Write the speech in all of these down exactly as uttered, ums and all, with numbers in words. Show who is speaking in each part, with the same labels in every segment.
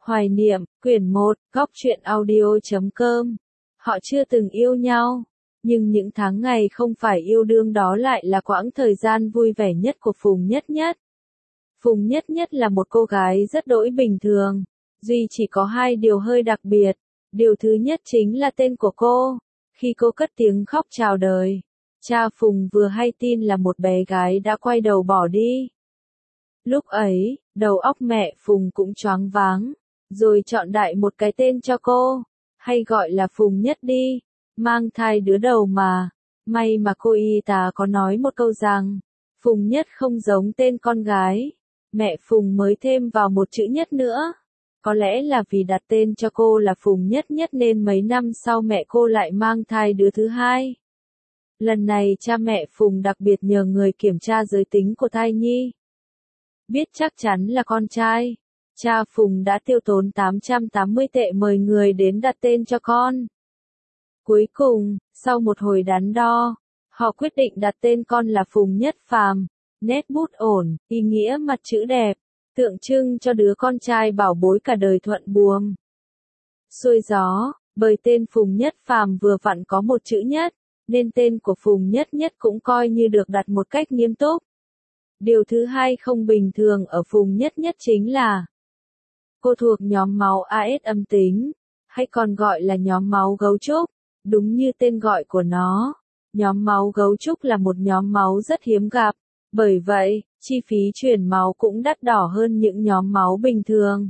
Speaker 1: Hoài niệm, quyển một, góc truyện audio chấm com. Họ chưa từng yêu nhau, nhưng những tháng ngày không phải yêu đương đó lại là quãng thời gian vui vẻ nhất của Phùng Nhất Nhất. Phùng Nhất Nhất là một cô gái rất đỗi bình thường, duy chỉ có hai điều hơi đặc biệt. Điều thứ nhất chính là tên của cô. Khi cô cất tiếng khóc chào đời, cha Phùng vừa hay tin là một bé gái đã quay đầu bỏ đi. Lúc ấy, đầu óc mẹ Phùng cũng choáng váng, rồi chọn đại một cái tên cho cô, hay gọi là Phùng Nhất đi, mang thai đứa đầu mà. May mà cô y tá có nói một câu rằng, Phùng Nhất không giống tên con gái, mẹ Phùng mới thêm vào một chữ Nhất nữa. Có lẽ là vì đặt tên cho cô là Phùng Nhất Nhất nên mấy năm sau mẹ cô lại mang thai đứa thứ hai. Lần này cha mẹ Phùng đặc biệt nhờ người kiểm tra giới tính của thai nhi. Biết chắc chắn là con trai, cha Phùng đã tiêu tốn tám trăm tám mươi tệ mời người đến đặt tên cho con. Cuối cùng, sau một hồi đắn đo, họ quyết định đặt tên con là Phùng Nhất Phàm, nét bút ổn, ý nghĩa mặt chữ đẹp, tượng trưng cho đứa con trai bảo bối cả đời thuận buồm. Xuôi gió, bởi tên Phùng Nhất Phàm vừa vặn có một chữ Nhất, nên tên của Phùng Nhất Nhất cũng coi như được đặt một cách nghiêm túc. Điều thứ hai không bình thường ở Phùng Nhất Nhất chính là cô thuộc nhóm máu a ét âm tính, hay còn gọi là nhóm máu gấu trúc. Đúng như tên gọi của nó, nhóm máu gấu trúc là một nhóm máu rất hiếm gặp, bởi vậy, chi phí chuyển máu cũng đắt đỏ hơn những nhóm máu bình thường.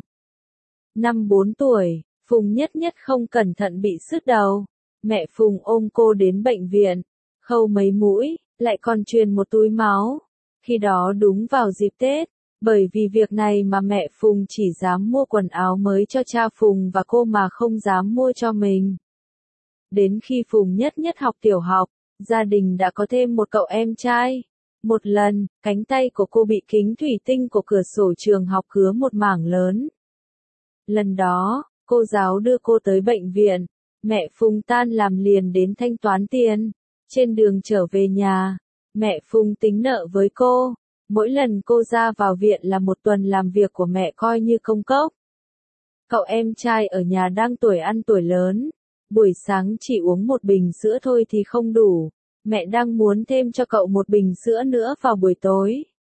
Speaker 1: Năm bốn tuổi, Phùng Nhất Nhất không cẩn thận bị sứt đầu, mẹ Phùng ôm cô đến bệnh viện, khâu mấy mũi, lại còn truyền một túi máu. Khi đó đúng vào dịp Tết, bởi vì việc này mà mẹ Phùng chỉ dám mua quần áo mới cho cha Phùng và cô mà không dám mua cho mình. Đến khi Phùng Nhất Nhất học tiểu học, gia đình đã có thêm một cậu em trai. Một lần, cánh tay của cô bị kính thủy tinh của cửa sổ trường học cứa một mảng lớn. Lần đó, cô giáo đưa cô tới bệnh viện, mẹ Phùng tan làm liền đến thanh toán tiền. Trên đường trở về nhà, mẹ Phùng tính nợ với cô, mỗi lần cô ra vào viện là một tuần làm việc của mẹ coi như công cốc. Cậu em trai ở nhà đang tuổi ăn tuổi lớn, buổi sáng chỉ uống một bình sữa thôi thì không đủ, mẹ đang muốn thêm cho cậu một bình sữa nữa vào buổi tối.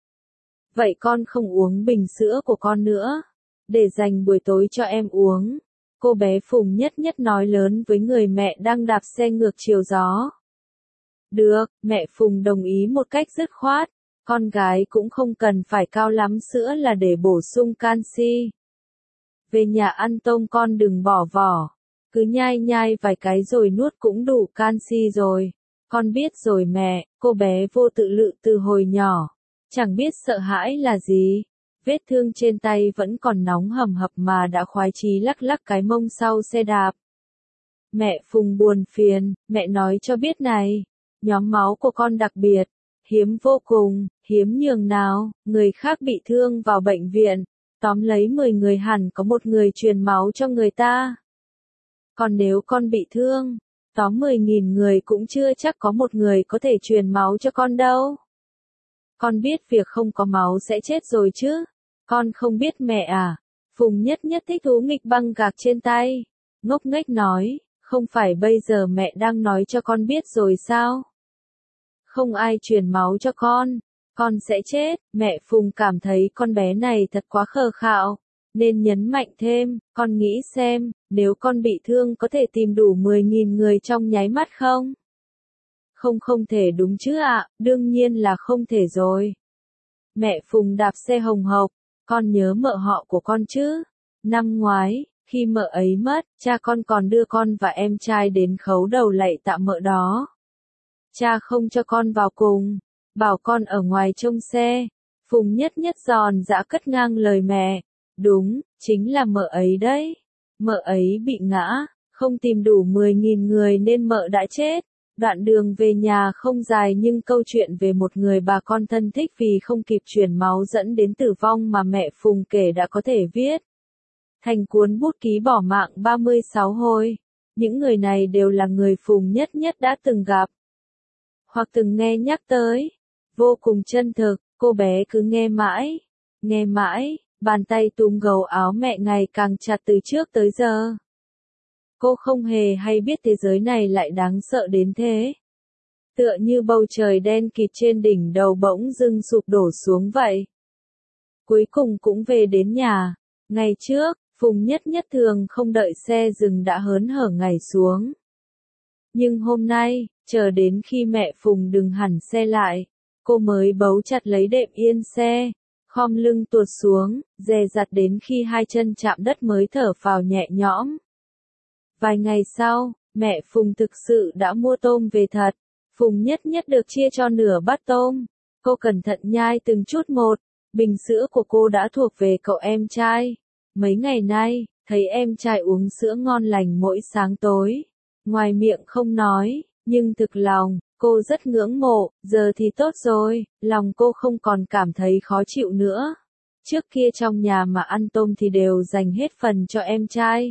Speaker 1: Vậy con không uống bình sữa của con nữa, để dành buổi tối cho em uống, cô bé Phùng Nhất Nhất nói lớn với người mẹ đang đạp xe ngược chiều gió. Được, mẹ Phùng đồng ý một cách dứt khoát, con gái cũng không cần phải cao lắm sữa là để bổ sung canxi. Về nhà ăn tôm con đừng bỏ vỏ, cứ nhai nhai vài cái rồi nuốt cũng đủ canxi rồi. Con biết rồi mẹ, cô bé vô tự lự từ hồi nhỏ, chẳng biết sợ hãi là gì. Vết thương trên tay vẫn còn nóng hầm hập mà đã khoái chí lắc lắc cái mông sau xe đạp. Mẹ Phùng buồn phiền, mẹ nói cho biết này, nhóm máu của con đặc biệt, hiếm vô cùng, hiếm nhường nào, người khác bị thương vào bệnh viện, tóm lấy mười người hẳn có một người truyền máu cho người ta. Còn nếu con bị thương, tóm mười nghìn người cũng chưa chắc có một người có thể truyền máu cho con đâu. Con biết việc không có máu sẽ chết rồi chứ, con không biết mẹ à. Phùng Nhất Nhất thích thú nghịch băng gạc trên tay, ngốc nghếch nói, không phải bây giờ mẹ đang nói cho con biết rồi sao? Không ai truyền máu cho con, con sẽ chết. Mẹ Phùng cảm thấy con bé này thật quá khờ khạo, nên nhấn mạnh thêm, con nghĩ xem, nếu con bị thương có thể tìm đủ mười nghìn người trong nháy mắt không? Không không thể đúng chứ ạ, đương nhiên là không thể rồi. Mẹ Phùng đạp xe hồng hộc, con nhớ mợ họ của con chứ? Năm ngoái, khi mợ ấy mất, cha con còn đưa con và em trai đến khấu đầu lạy tạ mợ đó. Cha không cho con vào cùng, bảo con ở ngoài trông xe. Phùng Nhất Nhất giòn giã cất ngang lời mẹ. Đúng, chính là mợ ấy đấy. Mợ ấy bị ngã, không tìm đủ mười nghìn người nên mợ đã chết. Đoạn đường về nhà không dài nhưng câu chuyện về một người bà con thân thích vì không kịp truyền máu dẫn đến tử vong mà mẹ Phùng kể đã có thể viết thành cuốn bút ký bỏ mạng ba mươi sáu hồi. Những người này đều là người Phùng Nhất Nhất đã từng gặp, hoặc từng nghe nhắc tới. Vô cùng chân thực, cô bé cứ nghe mãi, nghe mãi, Bàn tay túm gấu áo mẹ ngày càng chặt từ trước tới giờ. Cô không hề hay biết thế giới này lại đáng sợ đến thế. Tựa như bầu trời đen kịt trên đỉnh đầu bỗng dưng sụp đổ xuống vậy. Cuối cùng cũng về đến nhà. Ngày trước, Phùng Nhất Nhất thường không đợi xe dừng đã hớn hở nhảy xuống. Nhưng hôm nay, chờ đến khi mẹ Phùng dừng hẳn xe lại, cô mới bấu chặt lấy đệm yên xe, khom lưng tuột xuống, dè dặt đến khi hai chân chạm đất mới thở phào nhẹ nhõm. Vài ngày sau, mẹ Phùng thực sự đã mua tôm về thật. Phùng Nhất Nhất được chia cho nửa bát tôm. Cô cẩn thận nhai từng chút một. Bình sữa của cô đã thuộc về cậu em trai. Mấy ngày nay, thấy em trai uống sữa ngon lành mỗi sáng tối. Ngoài miệng không nói, nhưng thực lòng, cô rất ngưỡng mộ. Giờ thì tốt rồi, lòng cô không còn cảm thấy khó chịu nữa. Trước kia trong nhà mà ăn tôm thì đều dành hết phần cho em trai.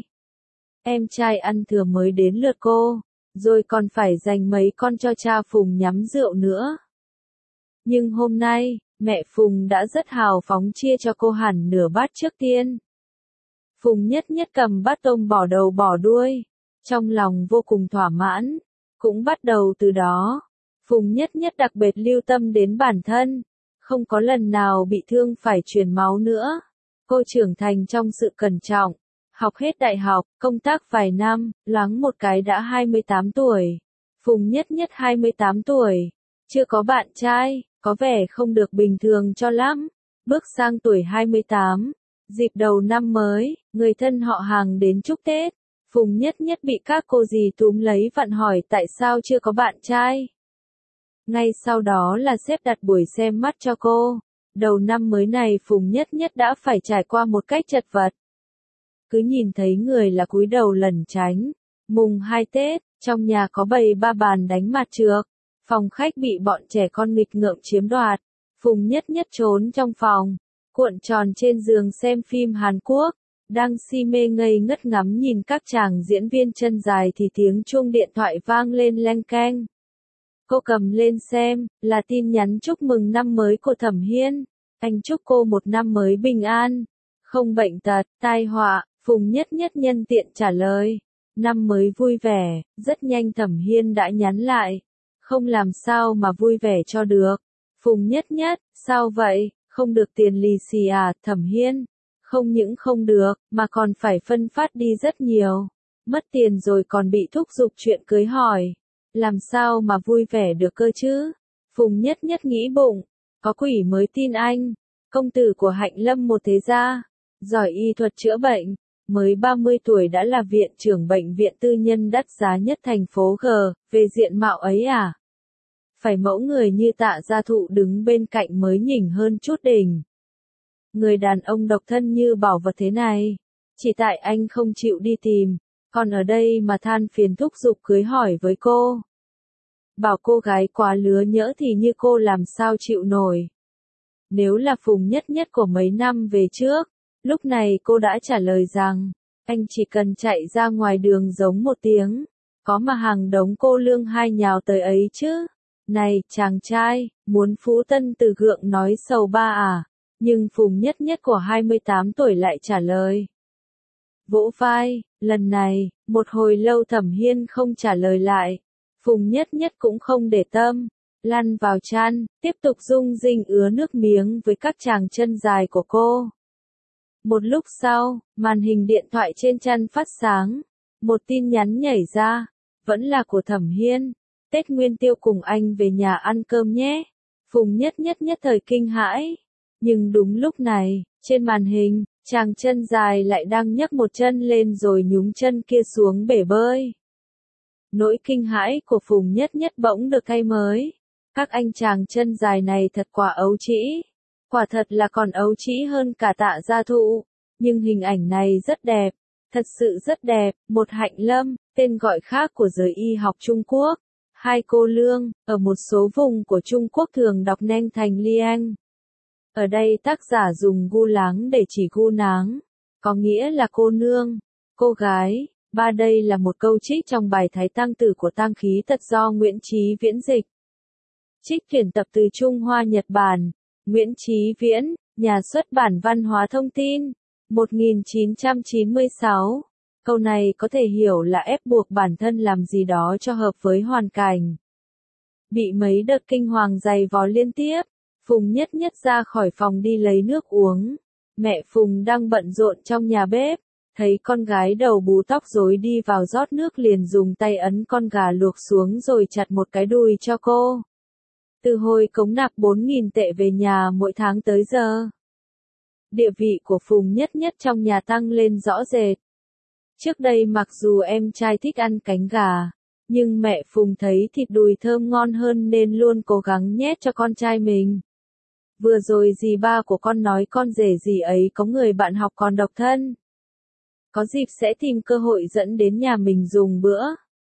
Speaker 1: Em trai ăn thừa mới đến lượt cô, rồi còn phải dành mấy con cho cha Phùng nhắm rượu nữa. Nhưng hôm nay, mẹ Phùng đã rất hào phóng chia cho cô hẳn nửa bát trước tiên. Phùng Nhất Nhất cầm bát tôm bỏ đầu bỏ đuôi, trong lòng vô cùng thỏa mãn. Cũng bắt đầu từ đó, Phùng Nhất Nhất đặc biệt lưu tâm đến bản thân, không có lần nào bị thương phải truyền máu nữa. Cô trưởng thành trong sự cẩn trọng. Học hết đại học, công tác vài năm, loáng một cái đã hai mươi tám tuổi. Phùng Nhất Nhất hai mươi tám tuổi, chưa có bạn trai, có vẻ không được bình thường cho lắm. Bước sang tuổi hai mươi tám, dịp đầu năm mới, người thân họ hàng đến chúc Tết. Phùng Nhất Nhất bị các cô dì túm lấy vặn hỏi tại sao chưa có bạn trai. Ngay sau đó là sếp đặt buổi xem mắt cho cô. Đầu năm mới này Phùng Nhất Nhất đã phải trải qua một cách chật vật. Cứ nhìn thấy người là cúi đầu lẩn tránh. Mùng hai Tết, trong nhà có bày ba bàn đánh mặt trược. Phòng khách bị bọn trẻ con nghịch ngợm chiếm đoạt. Phùng Nhất Nhất trốn trong phòng, cuộn tròn trên giường xem phim Hàn Quốc. Đang si mê ngây ngất ngắm nhìn các chàng diễn viên chân dài thì tiếng chuông điện thoại vang lên leng keng. Cô cầm lên xem, là tin nhắn chúc mừng năm mới của Thẩm Hiên. Anh chúc cô một năm mới bình an, không bệnh tật, tai họa. Phùng Nhất Nhất nhân tiện trả lời, năm mới vui vẻ. Rất nhanh Thẩm Hiên đã nhắn lại, không làm sao mà vui vẻ cho được. Phùng Nhất Nhất, sao vậy, không được tiền lì xì à? Thẩm Hiên, không những không được, mà còn phải phân phát đi rất nhiều. Mất tiền rồi còn bị thúc giục chuyện cưới hỏi. Làm sao mà vui vẻ được cơ chứ? Phùng Nhất Nhất nghĩ bụng, có quỷ mới tin anh. Công tử của Hạnh Lâm một thế gia, giỏi y thuật chữa bệnh. Mới ba mươi tuổi đã là viện trưởng bệnh viện tư nhân đắt giá nhất thành phố G, về diện mạo ấy à? Phải mẫu người như Tạ Gia Thụ đứng bên cạnh mới nhỉnh hơn chút đỉnh. Người đàn ông độc thân như bảo vật thế này, chỉ tại anh không chịu đi tìm, còn ở đây mà than phiền thúc giục cưới hỏi với cô. Bảo cô gái quá lứa nhỡ thì như cô làm sao chịu nổi. Nếu là Phùng Nhất Nhất của mấy năm về trước, lúc này cô đã trả lời rằng, anh chỉ cần chạy ra ngoài đường giống một tiếng, có mà hàng đống cô lương hai nhào tới ấy chứ. Này, chàng trai, muốn phú tân từ gượng nói sầu ba à? Nhưng Phùng Nhất Nhất của hai mươi tám tuổi lại trả lời. Vỗ vai, lần này, một hồi lâu Thẩm Hiên không trả lời lại. Phùng Nhất Nhất cũng không để tâm, lăn vào chăn, tiếp tục rung rinh ứa nước miếng với các chàng chân dài của cô. Một lúc sau, màn hình điện thoại trên chăn phát sáng. Một tin nhắn nhảy ra, vẫn là của Thẩm Hiên. Tết Nguyên Tiêu cùng anh về nhà ăn cơm nhé. Phùng Nhất Nhất nhất thời kinh hãi. Nhưng đúng lúc này, trên màn hình, chàng chân dài lại đang nhấc một chân lên rồi nhúng chân kia xuống bể bơi. Nỗi kinh hãi của Phùng Nhất Nhất bỗng được thay mới. Các anh chàng chân dài này thật quả ấu trĩ. Quả thật là còn ấu trĩ hơn cả Tạ Gia Thụ. Nhưng hình ảnh này rất đẹp. Thật sự rất đẹp. Một Hạnh Lâm, tên gọi khác của giới y học Trung Quốc. Hai cô lương, ở một số vùng của Trung Quốc thường đọc nên thành liang. Ở đây tác giả dùng gu láng để chỉ gu náng, có nghĩa là cô nương, cô gái. Ba đây là một câu trích trong bài Thái Tăng Tử của Tang Khí Tật do Nguyễn Chí Viễn dịch. Trích tuyển tập từ Trung Hoa Nhật Bản. Nguyễn Chí Viễn, Nhà xuất bản Văn hóa Thông tin, một nghìn chín trăm chín mươi sáu. Câu này có thể hiểu là ép buộc bản thân làm gì đó cho hợp với hoàn cảnh. Bị mấy đợt kinh hoàng giày vò liên tiếp, Phùng Nhất Nhất ra khỏi phòng đi lấy nước uống. Mẹ Phùng đang bận rộn trong nhà bếp, thấy con gái đầu bú tóc rối đi vào rót nước liền dùng tay ấn con gà luộc xuống rồi chặt một cái đùi cho cô. Từ hồi cống nạp bốn nghìn tệ về nhà mỗi tháng tới giờ, địa vị của Phùng Nhất Nhất trong nhà tăng lên rõ rệt. Trước đây mặc dù em trai thích ăn cánh gà, nhưng mẹ Phùng thấy thịt đùi thơm ngon hơn nên luôn cố gắng nhét cho con trai mình. Vừa rồi dì ba của con nói con rể dì ấy có người bạn học còn độc thân. Có dịp sẽ tìm cơ hội dẫn đến nhà mình dùng bữa.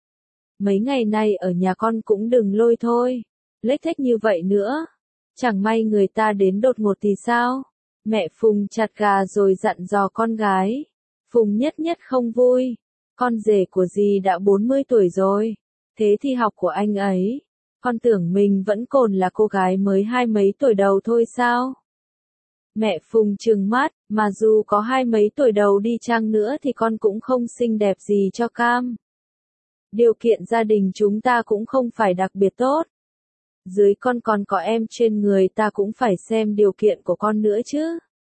Speaker 1: Mấy ngày nay ở nhà con cũng đừng lôi thôi, lếch thếch như vậy nữa. Chẳng may người ta đến đột ngột thì sao? Mẹ Phùng chặt gà rồi dặn dò con gái. Phùng Nhất Nhất không vui. Con rể của dì đã bốn mươi tuổi rồi. Thế thì học của anh ấy. Con tưởng mình vẫn còn là cô gái mới hai mấy tuổi đầu thôi sao? Mẹ Phùng trừng mắt, mà dù có hai mấy tuổi đầu đi chăng nữa thì con cũng không xinh đẹp gì cho cam. Điều kiện gia đình chúng ta cũng không phải đặc biệt tốt. Dưới con còn có em trên người ta cũng phải xem điều kiện của con nữa chứ.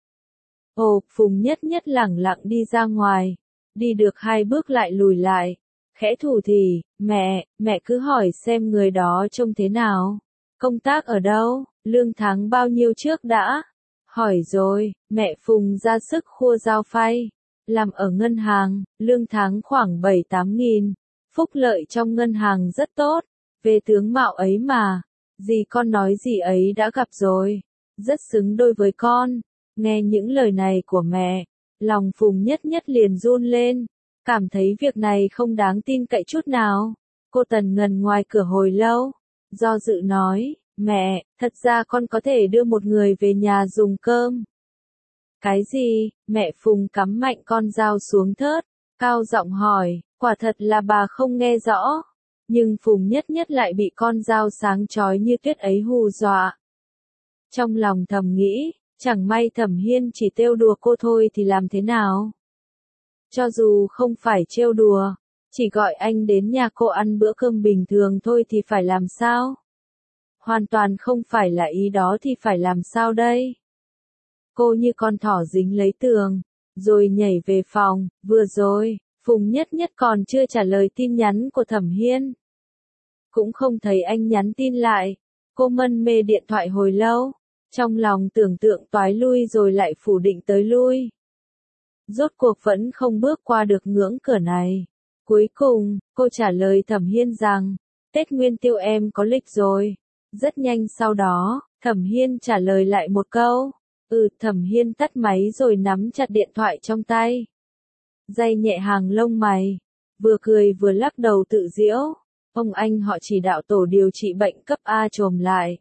Speaker 1: Ồ, Phùng Nhất Nhất lẳng lặng đi ra ngoài. Đi được hai bước lại lùi lại. Khẽ thủ thỉ, mẹ, mẹ cứ hỏi xem người đó trông thế nào. Công tác ở đâu, lương tháng bao nhiêu trước đã. Hỏi rồi, mẹ Phùng ra sức khua dao phay. Làm ở ngân hàng, lương tháng khoảng bảy tám nghìn. Phúc lợi trong ngân hàng rất tốt. Về tướng mạo ấy mà, dì con nói dì ấy đã gặp rồi. Rất xứng đôi với con. Nghe những lời này của mẹ, lòng Phùng Nhất Nhất liền run lên. Cảm thấy việc này không đáng tin cậy chút nào. Cô tần ngần ngoài cửa hồi lâu. Do dự nói, mẹ, thật ra con có thể đưa một người về nhà dùng cơm. Cái gì? Mẹ Phùng cắm mạnh con dao xuống thớt, cao giọng hỏi, quả thật là bà không nghe rõ. Nhưng Phùng Nhất Nhất lại bị con dao sáng chói như tuyết ấy hù dọa. Trong lòng thầm nghĩ, chẳng may Thẩm Hiên chỉ trêu đùa cô thôi thì làm thế nào? Cho dù không phải trêu đùa, chỉ gọi anh đến nhà cô ăn bữa cơm bình thường thôi thì phải làm sao? Hoàn toàn không phải là ý đó thì phải làm sao đây? Cô như con thỏ dính lấy tường, rồi nhảy về phòng. Vừa rồi, Phùng Nhất Nhất còn chưa trả lời tin nhắn của Thẩm Hiên. Cũng không thấy anh nhắn tin lại. Cô mân mê điện thoại hồi lâu, trong lòng tưởng tượng toái lui rồi lại phủ định tới lui. Rốt cuộc vẫn không bước qua được ngưỡng cửa này. Cuối cùng, cô trả lời Thẩm Hiên rằng, Tết Nguyên Tiêu em có lịch rồi. Rất nhanh sau đó, Thẩm Hiên trả lời lại một câu. Ừ, Thẩm Hiên tắt máy rồi nắm chặt điện thoại trong tay. Day nhẹ hàng lông mày, vừa cười vừa lắc đầu tự giễu. Ông anh họ chỉ đạo tổ điều trị bệnh cấp A trồm lại.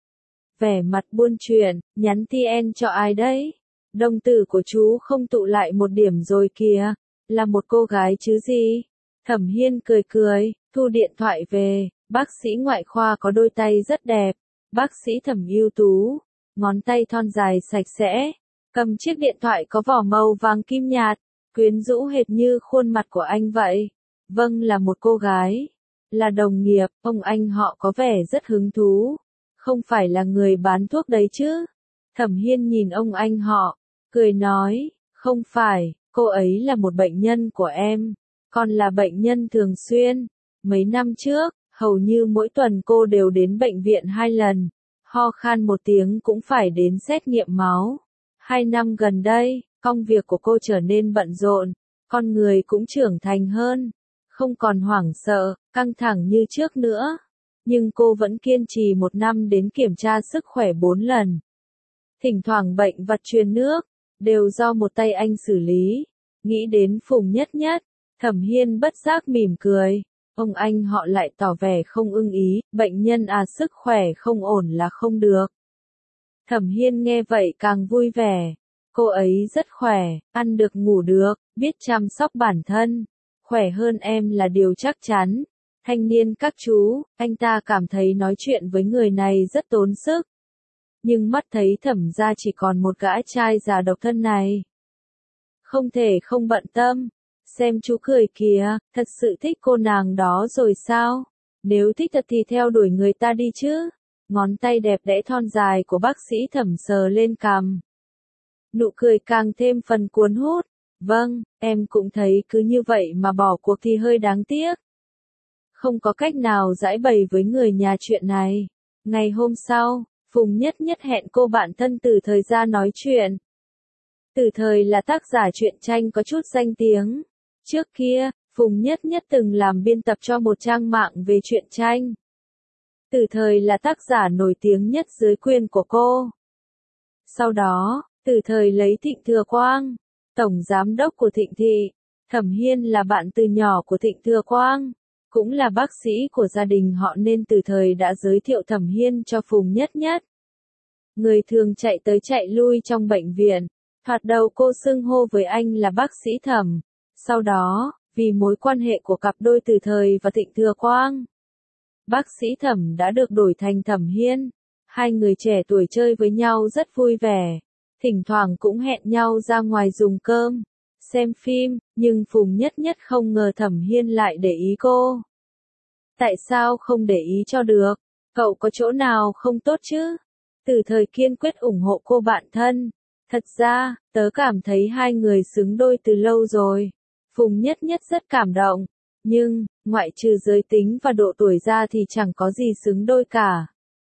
Speaker 1: Vẻ mặt buôn chuyện, nhắn tin cho ai đấy? Đồng tử của chú không tụ lại một điểm rồi kìa, là một cô gái chứ gì? Thẩm Hiên cười cười, thu điện thoại về, bác sĩ ngoại khoa có đôi tay rất đẹp, bác sĩ Thẩm ưu tú, ngón tay thon dài sạch sẽ, cầm chiếc điện thoại có vỏ màu vàng kim nhạt, quyến rũ hệt như khuôn mặt của anh vậy. Vâng, là một cô gái, là đồng nghiệp. Ông anh họ có vẻ rất hứng thú. Không phải là người bán thuốc đấy chứ? Thẩm Hiên nhìn ông anh họ, cười nói, không phải, cô ấy là một bệnh nhân của em, còn là bệnh nhân thường xuyên. Mấy năm trước, hầu như mỗi tuần cô đều đến bệnh viện hai lần, ho khan một tiếng cũng phải đến xét nghiệm máu. Hai năm gần đây, công việc của cô trở nên bận rộn, con người cũng trưởng thành hơn, không còn hoảng sợ, căng thẳng như trước nữa. Nhưng cô vẫn kiên trì một năm đến kiểm tra sức khỏe bốn lần. Thỉnh thoảng bệnh vặt truyền nước, đều do một tay anh xử lý. Nghĩ đến Phùng Nhất Nhất, Thẩm Hiên bất giác mỉm cười. Ông anh họ lại tỏ vẻ không ưng ý, bệnh nhân à sức khỏe không ổn là không được. Thẩm Hiên nghe vậy càng vui vẻ. Cô ấy rất khỏe, ăn được ngủ được, biết chăm sóc bản thân. Khỏe hơn em là điều chắc chắn. Thanh niên các chú, anh ta cảm thấy nói chuyện với người này rất tốn sức. nhưng mắt thấy Thẩm gia chỉ còn một gã trai già độc thân này. Không thể không bận tâm, xem chú cười kìa, thật sự thích cô nàng đó rồi sao? Nếu thích thật thì theo đuổi người ta đi chứ. Ngón tay đẹp đẽ thon dài của bác sĩ Thẩm sờ lên cằm. Nụ cười càng thêm phần cuốn hút. Vâng, em cũng thấy cứ như vậy mà bỏ cuộc thì hơi đáng tiếc. Không có cách nào giải bày với người nhà chuyện này. Ngày hôm sau, Phùng Nhất Nhất hẹn cô bạn thân Từ Thời ra nói chuyện. Từ Thời là tác giả truyện tranh có chút danh tiếng. Trước kia, Phùng Nhất Nhất từng làm biên tập cho một trang mạng về truyện tranh. Từ Thời là tác giả nổi tiếng nhất dưới quyền của cô. Sau đó, Từ Thời lấy Thịnh Thừa Quang, tổng giám đốc của Thịnh Thị. Thẩm Hiên là bạn từ nhỏ của Thịnh Thừa Quang, cũng là bác sĩ của gia đình họ nên Từ Thời đã giới thiệu Thẩm Hiên cho Phùng Nhất Nhất. Người thường chạy tới chạy lui trong bệnh viện, thoạt đầu cô xưng hô với anh là bác sĩ Thẩm. Sau đó, vì mối quan hệ của cặp đôi Từ Thời và Thịnh Thừa Quang, bác sĩ Thẩm đã được đổi thành Thẩm Hiên. Hai người trẻ tuổi chơi với nhau rất vui vẻ, thỉnh thoảng cũng hẹn nhau ra ngoài dùng cơm, xem phim, nhưng Phùng Nhất Nhất không ngờ Thẩm Hiên lại để ý cô. Tại sao không để ý cho được? Cậu có chỗ nào không tốt chứ? Từ Thời kiên quyết ủng hộ cô bạn thân. Thật ra, tớ cảm thấy hai người xứng đôi từ lâu rồi. Phùng Nhất Nhất rất cảm động. Nhưng, ngoại trừ giới tính và độ tuổi ra thì chẳng có gì xứng đôi cả.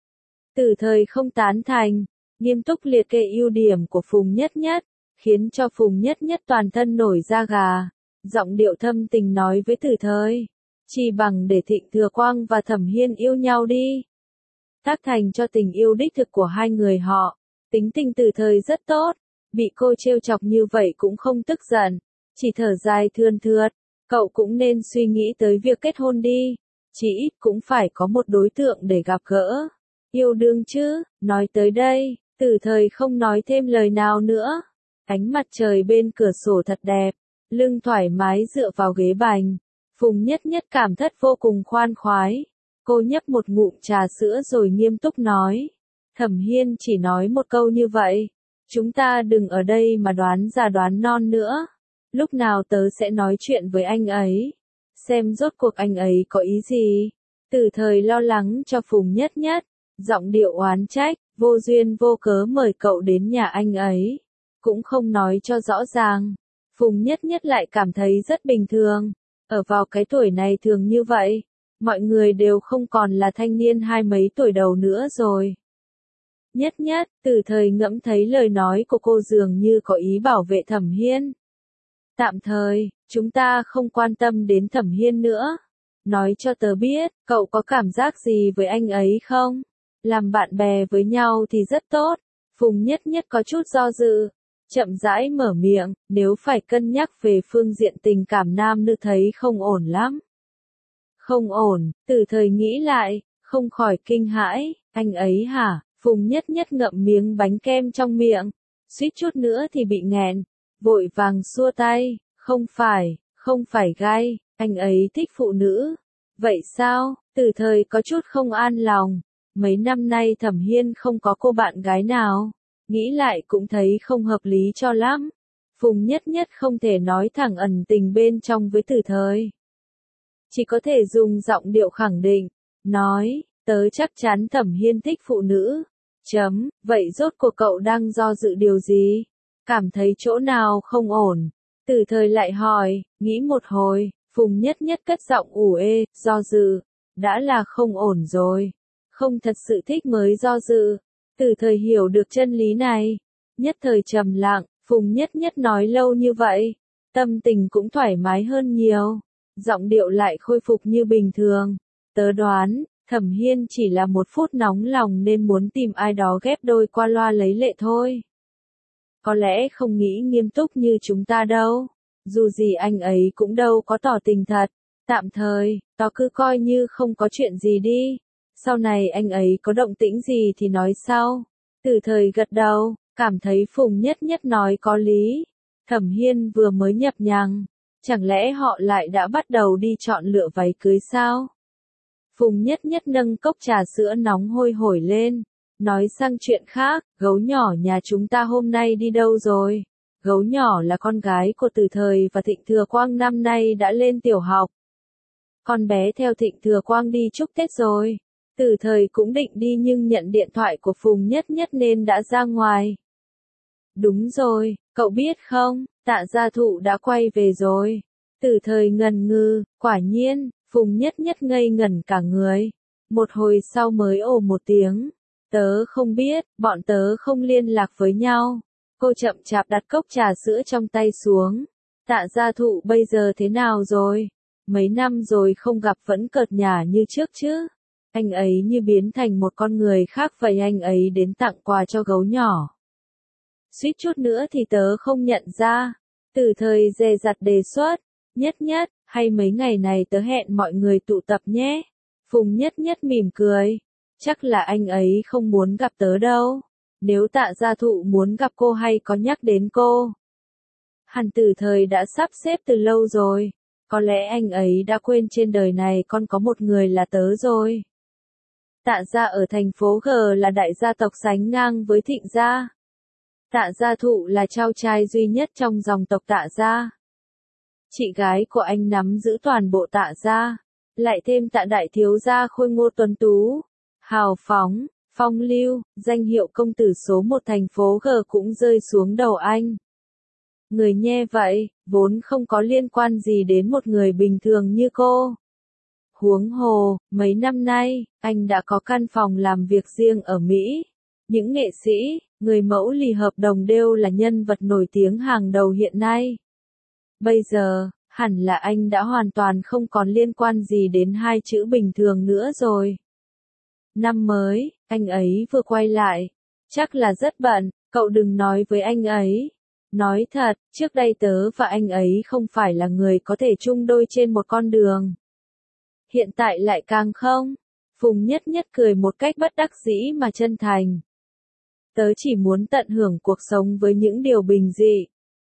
Speaker 1: Từ Thời không tán thành, nghiêm túc liệt kê ưu điểm của Phùng Nhất Nhất, khiến cho Phùng Nhất Nhất toàn thân nổi da gà. Giọng điệu thâm tình nói với Từ Thời, chỉ bằng để Thịnh Thừa Quang và Thẩm Hiên yêu nhau đi. Tác thành cho tình yêu đích thực của hai người họ. Tính tình Từ Thời rất tốt, bị cô trêu chọc như vậy cũng không tức giận, chỉ thở dài thườn thượt. Cậu cũng nên suy nghĩ tới việc kết hôn đi, chỉ ít cũng phải có một đối tượng để gặp gỡ. Yêu đương chứ, nói tới đây, Từ Thời không nói thêm lời nào nữa. Ánh mặt trời bên cửa sổ thật đẹp, lưng thoải mái dựa vào ghế bành. Phùng Nhất Nhất cảm thất vô cùng khoan khoái. Cô nhấp một ngụm trà sữa rồi nghiêm túc nói. Thẩm Hiên chỉ nói một câu như vậy. Chúng ta đừng ở đây mà đoán già đoán non nữa. Lúc nào tớ sẽ nói chuyện với anh ấy. Xem rốt cuộc anh ấy có ý gì. Từ Thời lo lắng cho Phùng Nhất Nhất. Giọng điệu oán trách, vô duyên vô cớ mời cậu đến nhà anh ấy. Cũng không nói cho rõ ràng. Phùng Nhất Nhất lại cảm thấy rất bình thường. Ở vào cái tuổi này thường như vậy. Mọi người đều không còn là thanh niên hai mấy tuổi đầu nữa rồi. Nhất Nhất, Từ Thời ngẫm thấy lời nói của cô dường như có ý bảo vệ Thẩm Hiên. Tạm thời, chúng ta không quan tâm đến Thẩm Hiên nữa. Nói cho tớ biết, cậu có cảm giác gì với anh ấy không? Làm bạn bè với nhau thì rất tốt. Phùng Nhất Nhất có chút do dự. Chậm rãi mở miệng, nếu phải cân nhắc về phương diện tình cảm nam nữ thấy không ổn lắm. Không ổn, Từ Thời nghĩ lại, không khỏi kinh hãi, anh ấy hả? Phùng Nhất Nhất ngậm miếng bánh kem trong miệng, suýt chút nữa thì bị nghẹn, vội vàng xua tay, không phải, không phải gay, anh ấy thích phụ nữ. Vậy sao? Từ Thời có chút không an lòng, mấy năm nay Thẩm Hiên không có cô bạn gái nào, nghĩ lại cũng thấy không hợp lý cho lắm. Phùng Nhất Nhất không thể nói thẳng ẩn tình bên trong với Từ Thời. Chỉ có thể dùng giọng điệu khẳng định, nói, tớ chắc chắn Thẩm Hiên thích phụ nữ. Chấm, vậy rốt cuộc cậu đang do dự điều gì? Cảm thấy chỗ nào không ổn? Từ Thời lại hỏi, nghĩ một hồi, Phùng Nhất Nhất cất giọng ủ ê, do dự, đã là không ổn rồi. Không thật sự thích mới do dự. Từ Thời hiểu được chân lý này. Nhất thời trầm lặng, Phùng Nhất Nhất nói lâu như vậy. Tâm tình cũng thoải mái hơn nhiều. Giọng điệu lại khôi phục như bình thường. Tớ đoán, Thẩm Hiên chỉ là một phút nóng lòng nên muốn tìm ai đó ghép đôi qua loa lấy lệ thôi. Có lẽ không nghĩ nghiêm túc như chúng ta đâu. Dù gì anh ấy cũng đâu có tỏ tình thật. Tạm thời, tao cứ coi như không có chuyện gì đi. Sau này anh ấy có động tĩnh gì thì nói sau. Từ Thời gật đầu, cảm thấy Phùng Nhất Nhất nói có lý. Thẩm Hiên vừa mới nhập nhằng. Chẳng lẽ họ lại đã bắt đầu đi chọn lựa váy cưới sao? Phùng Nhất Nhất nâng cốc trà sữa nóng hôi hổi lên. Nói sang chuyện khác, gấu nhỏ nhà chúng ta hôm nay đi đâu rồi? Gấu nhỏ là con gái của Từ Thời và Thịnh Thừa Quang năm nay đã lên tiểu học. Con bé theo Thịnh Thừa Quang đi chúc Tết rồi. Từ Thời cũng định đi nhưng nhận điện thoại của Phùng Nhất Nhất nên đã ra ngoài. Đúng rồi, cậu biết không, Tạ Gia Thụ đã quay về rồi. Từ Thời ngần ngừ, quả nhiên, Phùng Nhất Nhất ngây ngẩn cả người. Một hồi sau mới ồ một tiếng. Tớ không biết, bọn tớ không liên lạc với nhau. Cô chậm chạp đặt cốc trà sữa trong tay xuống. Tạ Gia Thụ bây giờ thế nào rồi? Mấy năm rồi không gặp vẫn cợt nhả như trước chứ? Anh ấy như biến thành một con người khác vậy, anh ấy đến tặng quà cho gấu nhỏ. Suýt chút nữa thì tớ không nhận ra. Từ Thời dè dặt đề xuất. Nhất Nhất, hay mấy ngày này tớ hẹn mọi người tụ tập nhé. Phùng Nhất Nhất mỉm cười. Chắc là anh ấy không muốn gặp tớ đâu. Nếu Tạ Gia Thụ muốn gặp cô hay có nhắc đến cô. Hẳn Từ Thời đã sắp xếp từ lâu rồi. Có lẽ anh ấy đã quên trên đời này còn có một người là tớ rồi. Tạ Gia ở thành phố G là đại gia tộc sánh ngang với Thịnh Gia. Tạ Gia Thụ là cháu trai duy nhất trong dòng tộc Tạ Gia. Chị gái của anh nắm giữ toàn bộ Tạ Gia. Lại thêm Tạ đại thiếu gia khôi ngô tuấn tú, hào phóng, phong lưu, danh hiệu công tử số một thành phố G cũng rơi xuống đầu anh. Người nghe vậy, vốn không có liên quan gì đến một người bình thường như cô. Huống hồ, mấy năm nay, anh đã có căn phòng làm việc riêng ở Mỹ. Những nghệ sĩ, người mẫu lì hợp đồng đều là nhân vật nổi tiếng hàng đầu hiện nay. Bây giờ, hẳn là anh đã hoàn toàn không còn liên quan gì đến hai chữ bình thường nữa rồi. Năm mới, anh ấy vừa quay lại. Chắc là rất bận, cậu đừng nói với anh ấy. Nói thật, trước đây tớ và anh ấy không phải là người có thể chung đôi trên một con đường. Hiện tại lại càng không. Phùng Nhất Nhất cười một cách bất đắc dĩ mà chân thành. Tớ chỉ muốn tận hưởng cuộc sống với những điều bình dị.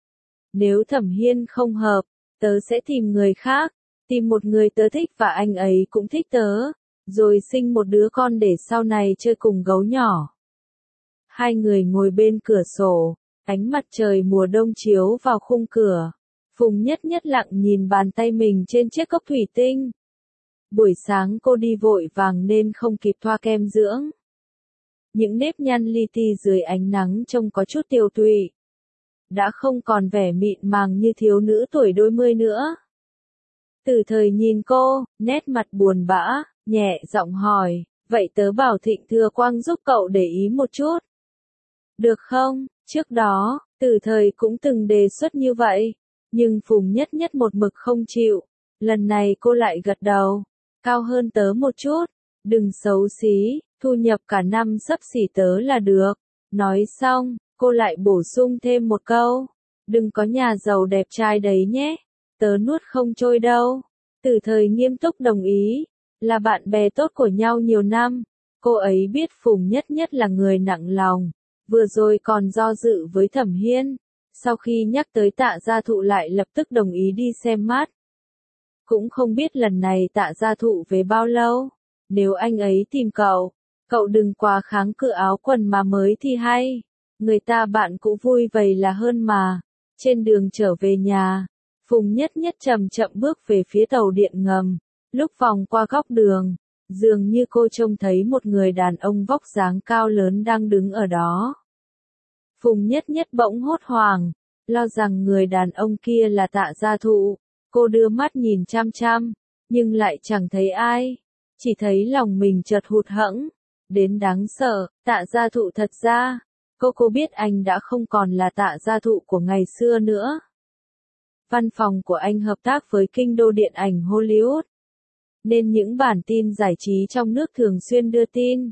Speaker 1: Nếu Thẩm Hiên không hợp, tớ sẽ tìm người khác, tìm một người tớ thích và anh ấy cũng thích tớ, rồi sinh một đứa con để sau này chơi cùng gấu nhỏ. Hai người ngồi bên cửa sổ, ánh mặt trời mùa đông chiếu vào khung cửa. Phùng Nhất Nhất lặng nhìn bàn tay mình trên chiếc cốc thủy tinh. Buổi sáng cô đi vội vàng nên không kịp thoa kem dưỡng. Những nếp nhăn li ti dưới ánh nắng trông có chút tiều tụy. Đã không còn vẻ mịn màng như thiếu nữ tuổi đôi mươi nữa. Từ Thời nhìn cô, nét mặt buồn bã, nhẹ giọng hỏi, vậy tớ bảo Thịnh Thừa Quang giúp cậu để ý một chút. Được không? Trước đó, Từ Thời cũng từng đề xuất như vậy, nhưng Phùng Nhất Nhất một mực không chịu. Lần này cô lại gật đầu, cao hơn tớ một chút, đừng xấu xí, thu nhập cả năm xấp xỉ tớ là được. Nói xong, cô lại bổ sung thêm một câu, đừng có nhà giàu đẹp trai đấy nhé, tớ nuốt không trôi đâu. Từ Thời nghiêm túc đồng ý, là bạn bè tốt của nhau nhiều năm, cô ấy biết Phùng Nhất Nhất là người nặng lòng, vừa rồi còn do dự với Thẩm Hiên, sau khi nhắc tới Tạ Gia Thụ lại lập tức đồng ý đi xem mắt. Cũng không biết lần này Tạ Gia Thụ về bao lâu, nếu anh ấy tìm cậu, cậu đừng quá kháng cự áo quần mà mới thì hay, người ta bạn cũng vui vậy là hơn mà. Trên đường trở về nhà, Phùng Nhất Nhất chậm chậm bước về phía tàu điện ngầm, lúc vòng qua góc đường, dường như cô trông thấy một người đàn ông vóc dáng cao lớn đang đứng ở đó. Phùng Nhất Nhất bỗng hốt hoảng, lo rằng người đàn ông kia là Tạ Gia Thụ, cô đưa mắt nhìn chăm chăm, nhưng lại chẳng thấy ai, chỉ thấy lòng mình chợt hụt hẫng, đến đáng sợ. Tạ Gia Thụ thật ra, cô cô biết anh đã không còn là Tạ Gia Thụ của ngày xưa nữa. Văn phòng của anh hợp tác với kinh đô điện ảnh Hollywood, nên những bản tin giải trí trong nước thường xuyên đưa tin.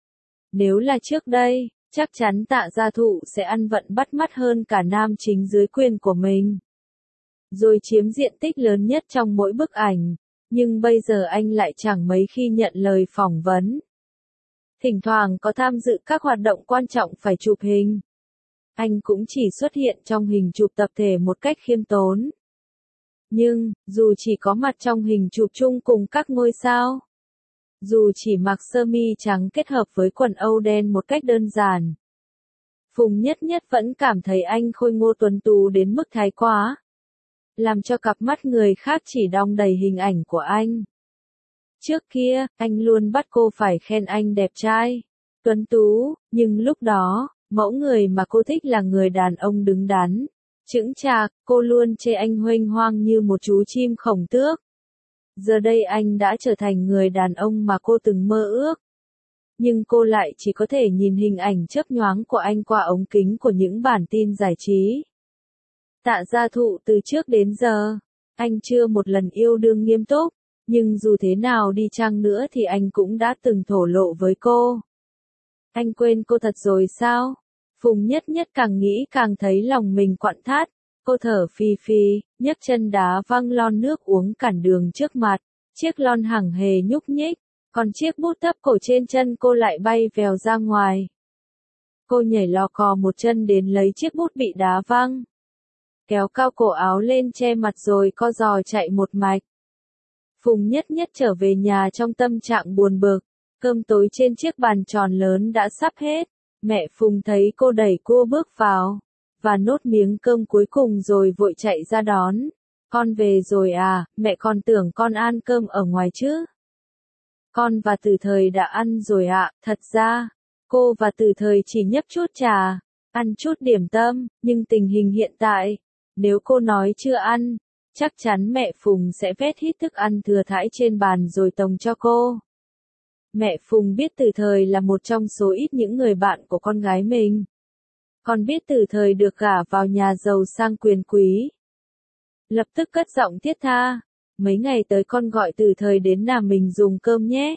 Speaker 1: Nếu là trước đây, chắc chắn Tạ Gia Thụ sẽ ăn vận bắt mắt hơn cả nam chính dưới quyền của mình, rồi chiếm diện tích lớn nhất trong mỗi bức ảnh, nhưng bây giờ anh lại chẳng mấy khi nhận lời phỏng vấn. Thỉnh thoảng có tham dự các hoạt động quan trọng phải chụp hình. Anh cũng chỉ xuất hiện trong hình chụp tập thể một cách khiêm tốn. Nhưng, dù chỉ có mặt trong hình chụp chung cùng các ngôi sao, dù chỉ mặc sơ mi trắng kết hợp với quần âu đen một cách đơn giản. Phùng Nhất Nhất vẫn cảm thấy anh khôi ngô tuấn tú đến mức thái quá, làm cho cặp mắt người khác chỉ đong đầy hình ảnh của anh. Trước kia, anh luôn bắt cô phải khen anh đẹp trai, tuấn tú, nhưng lúc đó, mẫu người mà cô thích là người đàn ông đứng đắn, chững chạc, cô luôn chê anh huênh hoang như một chú chim khổng tước. Giờ đây anh đã trở thành người đàn ông mà cô từng mơ ước. Nhưng cô lại chỉ có thể nhìn hình ảnh chớp nhoáng của anh qua ống kính của những bản tin giải trí. Tạ Gia Thụ từ trước đến giờ, anh chưa một lần yêu đương nghiêm túc, nhưng dù thế nào đi chăng nữa thì anh cũng đã từng thổ lộ với cô. Anh quên cô thật rồi sao? Phùng Nhất Nhất càng nghĩ càng thấy lòng mình quặn thắt, cô thở phì phì, nhấc chân đá văng lon nước uống cản đường trước mặt, chiếc lon hằng hề nhúc nhích, còn chiếc bút thấp cổ trên chân cô lại bay vèo ra ngoài. Cô nhảy lò cò một chân đến lấy chiếc bút bị đá văng, kéo cao cổ áo lên che mặt rồi co giò chạy một mạch. Phùng Nhất Nhất trở về nhà trong tâm trạng buồn bực, cơm tối trên chiếc bàn tròn lớn đã sắp hết, mẹ Phùng thấy cô đẩy cua bước vào, và nốt miếng cơm cuối cùng rồi vội chạy ra đón. Con về rồi à, mẹ còn tưởng con ăn cơm ở ngoài chứ. Con và Từ Thời đã ăn rồi ạ, thật ra, cô và Từ Thời chỉ nhấp chút trà, ăn chút điểm tâm, nhưng tình hình hiện tại, nếu cô nói chưa ăn, chắc chắn mẹ Phùng sẽ vét hít thức ăn thừa thãi trên bàn rồi tồng cho cô. Mẹ Phùng biết Từ Thời là một trong số ít những người bạn của con gái mình. Còn biết Từ Thời được gả vào nhà giàu sang quyền quý. Lập tức cất giọng thiết tha, mấy ngày tới con gọi Từ Thời đến nhà mình dùng cơm nhé.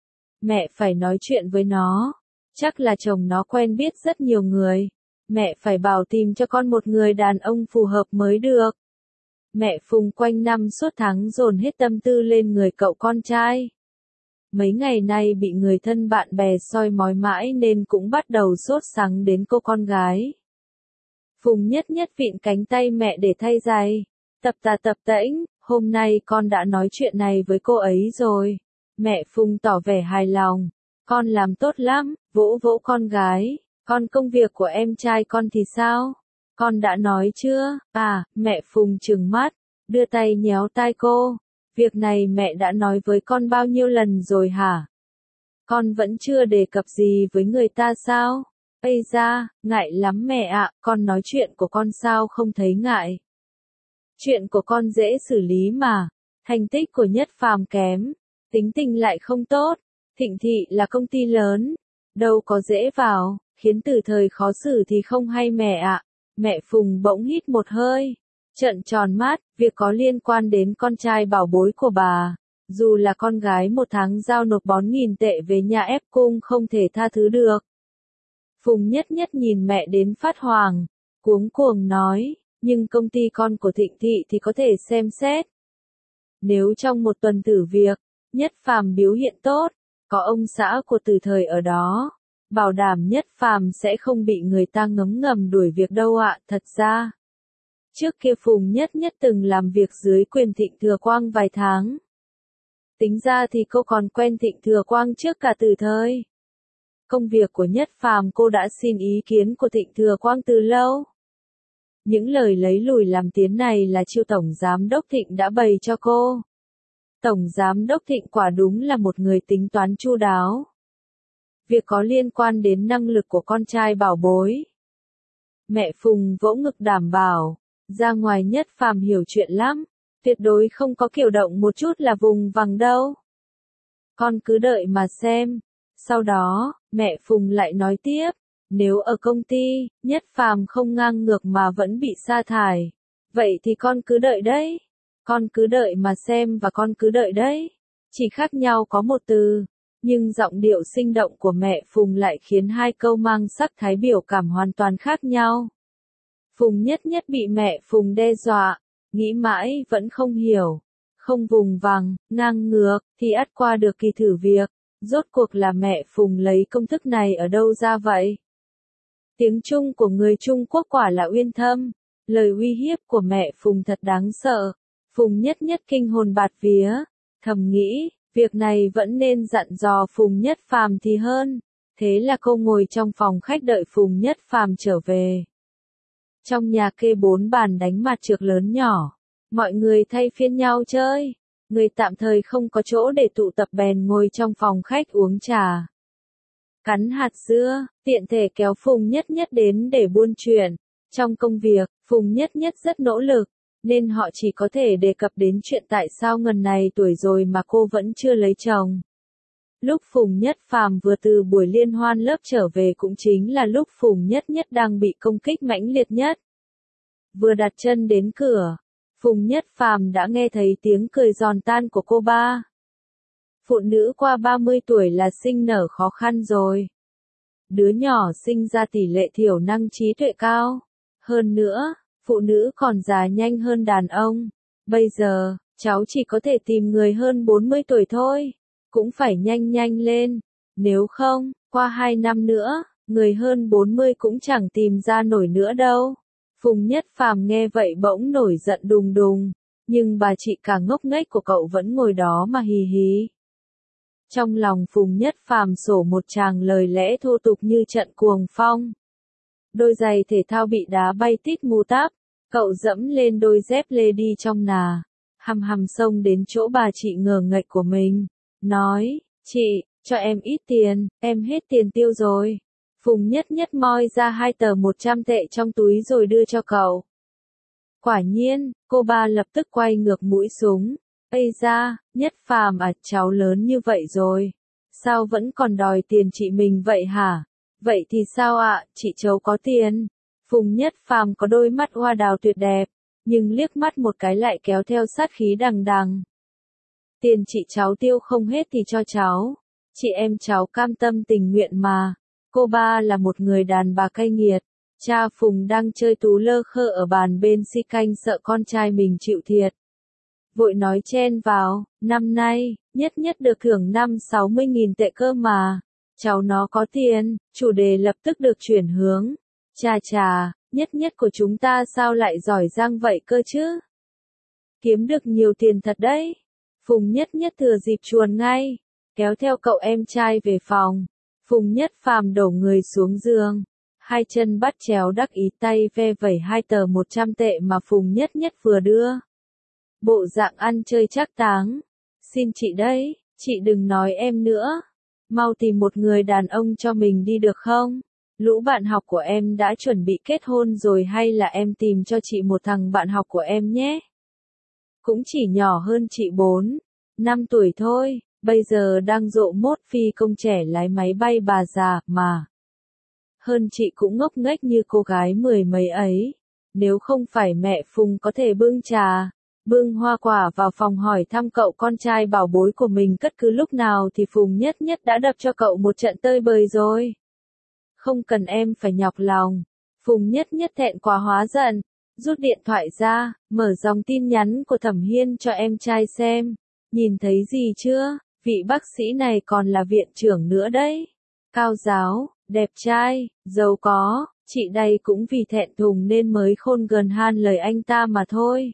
Speaker 1: Mẹ phải nói chuyện với nó, chắc là chồng nó quen biết rất nhiều người. Mẹ phải bảo tìm cho con một người đàn ông phù hợp mới được. Mẹ Phùng quanh năm suốt tháng dồn hết tâm tư lên người cậu con trai. Mấy ngày nay bị người thân bạn bè soi mói mãi nên cũng bắt đầu sốt sắng đến cô con gái. Phùng Nhất Nhất vịn cánh tay mẹ để thay giày, tập tà tập tễnh, hôm nay con đã nói chuyện này với cô ấy rồi. Mẹ Phùng tỏ vẻ hài lòng, con làm tốt lắm, vỗ vỗ con gái, con công việc của em trai con thì sao? Con đã nói chưa? À, mẹ Phùng trừng mắt, đưa tay nhéo tai cô. Việc này mẹ đã nói với con bao nhiêu lần rồi hả? Con vẫn chưa đề cập gì với người ta sao? Ây da, ngại lắm mẹ ạ, con nói chuyện của con sao không thấy ngại. Chuyện của con dễ xử lý mà, thành tích của Nhất Phàm kém, tính tình lại không tốt, Thịnh Thị là công ty lớn, đâu có dễ vào, khiến Từ Thời khó xử thì không hay mẹ ạ. Mẹ Phùng bỗng hít một hơi, trợn tròn mắt, việc có liên quan đến con trai bảo bối của bà, dù là con gái một tháng giao nộp bón nghìn tệ về nhà ép cung không thể tha thứ được. Phùng Nhất Nhất nhìn mẹ đến phát hoảng, cuống cuồng nói, nhưng công ty con của Thịnh Thị thì có thể xem xét. Nếu trong một tuần thử việc, Nhất Phàm biểu hiện tốt, có ông xã của Từ Thời ở đó, bảo đảm Nhất Phàm sẽ không bị người ta ngấm ngầm đuổi việc đâu ạ. Thật ra, trước kia Phùng Nhất Nhất từng làm việc dưới quyền Thịnh Thừa Quang vài tháng. Tính ra thì cô còn quen Thịnh Thừa Quang trước cả Từ Thời. Công việc của Nhất Phàm cô đã xin ý kiến của Thịnh Thừa Quang từ lâu. Những lời lấy lùi làm tiến này là chiêu Tổng Giám Đốc Thịnh đã bày cho cô. Tổng Giám Đốc Thịnh quả đúng là một người tính toán chu đáo. Việc có liên quan đến năng lực của con trai bảo bối. Mẹ Phùng vỗ ngực đảm bảo, ra ngoài Nhất Phàm hiểu chuyện lắm, tuyệt đối không có kiểu động một chút là vùng vằng đâu. Con cứ đợi mà xem. Sau đó, mẹ Phùng lại nói tiếp, nếu ở công ty, Nhất Phàm không ngang ngược mà vẫn bị sa thải, vậy thì con cứ đợi đấy. Con cứ đợi mà xem và con cứ đợi đấy. Chỉ khác nhau có một từ, nhưng giọng điệu sinh động của mẹ Phùng lại khiến hai câu mang sắc thái biểu cảm hoàn toàn khác nhau. Phùng Nhất Nhất bị mẹ Phùng đe dọa, nghĩ mãi vẫn không hiểu, không vùng vằng, ngang ngược, thì ắt qua được kỳ thử việc. Rốt cuộc là mẹ Phùng lấy công thức này ở đâu ra vậy? Tiếng Trung của người Trung Quốc quả là uyên thâm, lời uy hiếp của mẹ Phùng thật đáng sợ. Phùng Nhất Nhất kinh hồn bạt vía, thầm nghĩ, Việc này vẫn nên dặn dò Phùng Nhất Phàm thì hơn. Thế là cô ngồi trong phòng khách đợi Phùng Nhất Phàm trở về. Trong nhà kê bốn bàn đánh mặt trược lớn nhỏ. Mọi người thay phiên nhau chơi. Người tạm thời không có chỗ để tụ tập bèn ngồi trong phòng khách uống trà. Cắn hạt dưa, tiện thể kéo Phùng Nhất Nhất đến để buôn chuyện. Trong công việc, Phùng Nhất Nhất rất nỗ lực, nên họ chỉ có thể đề cập đến chuyện tại sao ngần này tuổi rồi mà cô vẫn chưa lấy chồng. Lúc Phùng Nhất Phàm vừa từ buổi liên hoan lớp trở về cũng chính là lúc Phùng Nhất Nhất đang bị công kích mãnh liệt nhất. Vừa đặt chân đến cửa, Phùng Nhất Phàm đã nghe thấy tiếng cười giòn tan của cô ba. Phụ nữ qua ba mươi tuổi là sinh nở khó khăn rồi. Đứa nhỏ sinh ra tỷ lệ thiểu năng trí tuệ cao. Hơn nữa, phụ nữ còn già nhanh hơn đàn ông. Bây giờ, cháu chỉ có thể tìm người hơn bốn mươi tuổi thôi. Cũng phải nhanh nhanh lên. Nếu không, qua hai năm nữa, người hơn bốn mươi cũng chẳng tìm ra nổi nữa đâu. Phùng Nhất Phàm nghe vậy bỗng nổi giận đùng đùng. Nhưng bà chị cả ngốc nghếch của cậu vẫn ngồi đó mà hì hì. Trong lòng Phùng Nhất Phàm sổ một tràng lời lẽ thô tục như trận cuồng phong. Đôi giày thể thao bị đá bay tít mù táp, cậu dẫm lên đôi dép lê đi trong nà, hầm hầm xông đến chỗ bà chị ngờ nghệch của mình, nói, chị, cho em ít tiền, em hết tiền tiêu rồi. Phùng Nhất Nhất moi ra hai tờ một trăm tệ trong túi rồi đưa cho cậu. Quả nhiên, cô ba lập tức quay ngược mũi súng. Ây da, Nhất Phàm à, cháu lớn như vậy rồi. Sao vẫn còn đòi tiền chị mình vậy hả? Vậy thì sao ạ, chị cháu có tiền. Phùng Nhất Phàm có đôi mắt hoa đào tuyệt đẹp, nhưng liếc mắt một cái lại kéo theo sát khí đằng đằng. Tiền chị cháu tiêu không hết thì cho cháu. Chị em cháu cam tâm tình nguyện mà. Cô ba là một người đàn bà cay nghiệt. Cha Phùng đang chơi tú lơ khơ ở bàn bên xi canh sợ con trai mình chịu thiệt. Vội nói chen vào, năm nay, Nhất Nhất được thưởng năm sáu mươi nghìn tệ cơ mà. Cháu nó có tiền, chủ đề lập tức được chuyển hướng. Chà chà, Nhất Nhất của chúng ta sao lại giỏi giang vậy cơ chứ? Kiếm được nhiều tiền thật đấy. Phùng Nhất Nhất thừa dịp chuồn ngay, kéo theo cậu em trai về phòng. Phùng Nhất Phàm đổ người xuống giường, hai chân bắt chéo đắc ý tay ve vẩy hai tờ một trăm tệ mà Phùng Nhất Nhất vừa đưa. Bộ dạng ăn chơi trác táng. Xin chị đấy, chị đừng nói em nữa. Mau tìm một người đàn ông cho mình đi được không? Lũ bạn học của em đã chuẩn bị kết hôn rồi hay là em tìm cho chị một thằng bạn học của em nhé? Cũng chỉ nhỏ hơn chị bốn, năm tuổi thôi, bây giờ đang rộ mốt phi công trẻ lái máy bay bà già mà. Hơn chị cũng ngốc nghếch như cô gái mười mấy ấy. Nếu không phải mẹ Phùng có thể bưng trà, bưng hoa quả vào phòng hỏi thăm cậu con trai bảo bối của mình cất cứ lúc nào thì Phùng Nhất Nhất đã đập cho cậu một trận tơi bời rồi. Không cần em phải nhọc lòng. Phùng Nhất Nhất thẹn quá hóa giận, rút điện thoại ra, mở dòng tin nhắn của Thẩm Hiên cho em trai xem. Nhìn thấy gì chưa? Vị bác sĩ này còn là viện trưởng nữa đấy. Cao giáo, đẹp trai, giàu có, chị đây cũng vì thẹn thùng nên mới khôn gần han lời anh ta mà thôi.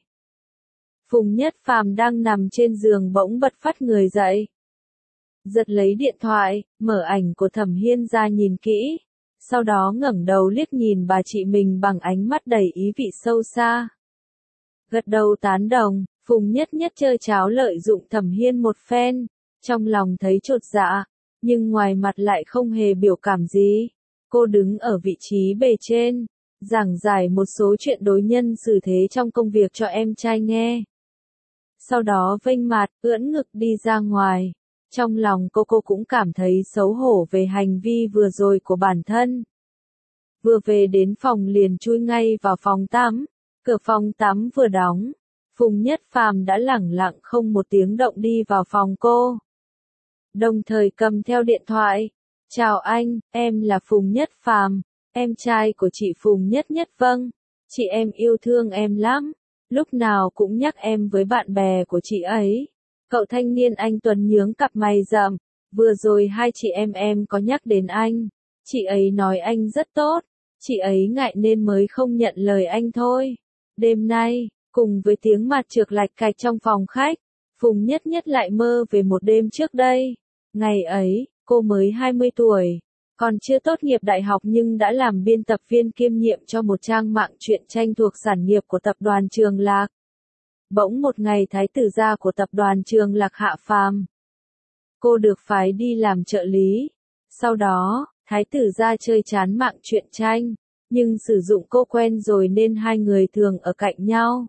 Speaker 1: Phùng Nhất Phàm đang nằm trên giường bỗng bật phát người dậy. Giật lấy điện thoại, mở ảnh của Thẩm Hiên ra nhìn kỹ. Sau đó ngẩng đầu liếc nhìn bà chị mình bằng ánh mắt đầy ý vị sâu xa. Gật đầu tán đồng, Phùng Nhất Nhất chơi cháo lợi dụng Thẩm Hiên một phen. Trong lòng thấy chột dạ, nhưng ngoài mặt lại không hề biểu cảm gì. Cô đứng ở vị trí bề trên, giảng giải một số chuyện đối nhân xử thế trong công việc cho em trai nghe. Sau đó vênh mặt, ưỡn ngực đi ra ngoài. Trong lòng cô cô cũng cảm thấy xấu hổ về hành vi vừa rồi của bản thân. Vừa về đến phòng liền chui ngay vào phòng tắm. Cửa phòng tắm vừa đóng, Phùng Nhất Phàm đã lẳng lặng không một tiếng động đi vào phòng cô. Đồng thời cầm theo điện thoại. Chào anh, em là Phùng Nhất Phàm, em trai của chị Phùng Nhất Nhất. Vâng, chị em yêu thương em lắm, lúc nào cũng nhắc em với bạn bè của chị ấy. Cậu thanh niên anh tuấn nhướng cặp mày rậm, vừa rồi hai chị em em có nhắc đến anh, chị ấy nói anh rất tốt, chị ấy ngại nên mới không nhận lời anh thôi. Đêm nay, cùng với tiếng mặt trược lạch cạch trong phòng khách, Phùng Nhất Nhất lại mơ về một đêm trước đây. Ngày ấy, cô mới hai mươi tuổi, còn chưa tốt nghiệp đại học nhưng đã làm biên tập viên kiêm nhiệm cho một trang mạng truyện tranh thuộc sản nghiệp của tập đoàn Trường Lạc. Bỗng một ngày thái tử gia của tập đoàn Trường Lạc hạ phàm. Cô được phái đi làm trợ lý. Sau đó, thái tử gia chơi chán mạng truyện tranh, nhưng sử dụng cô quen rồi nên hai người thường ở cạnh nhau.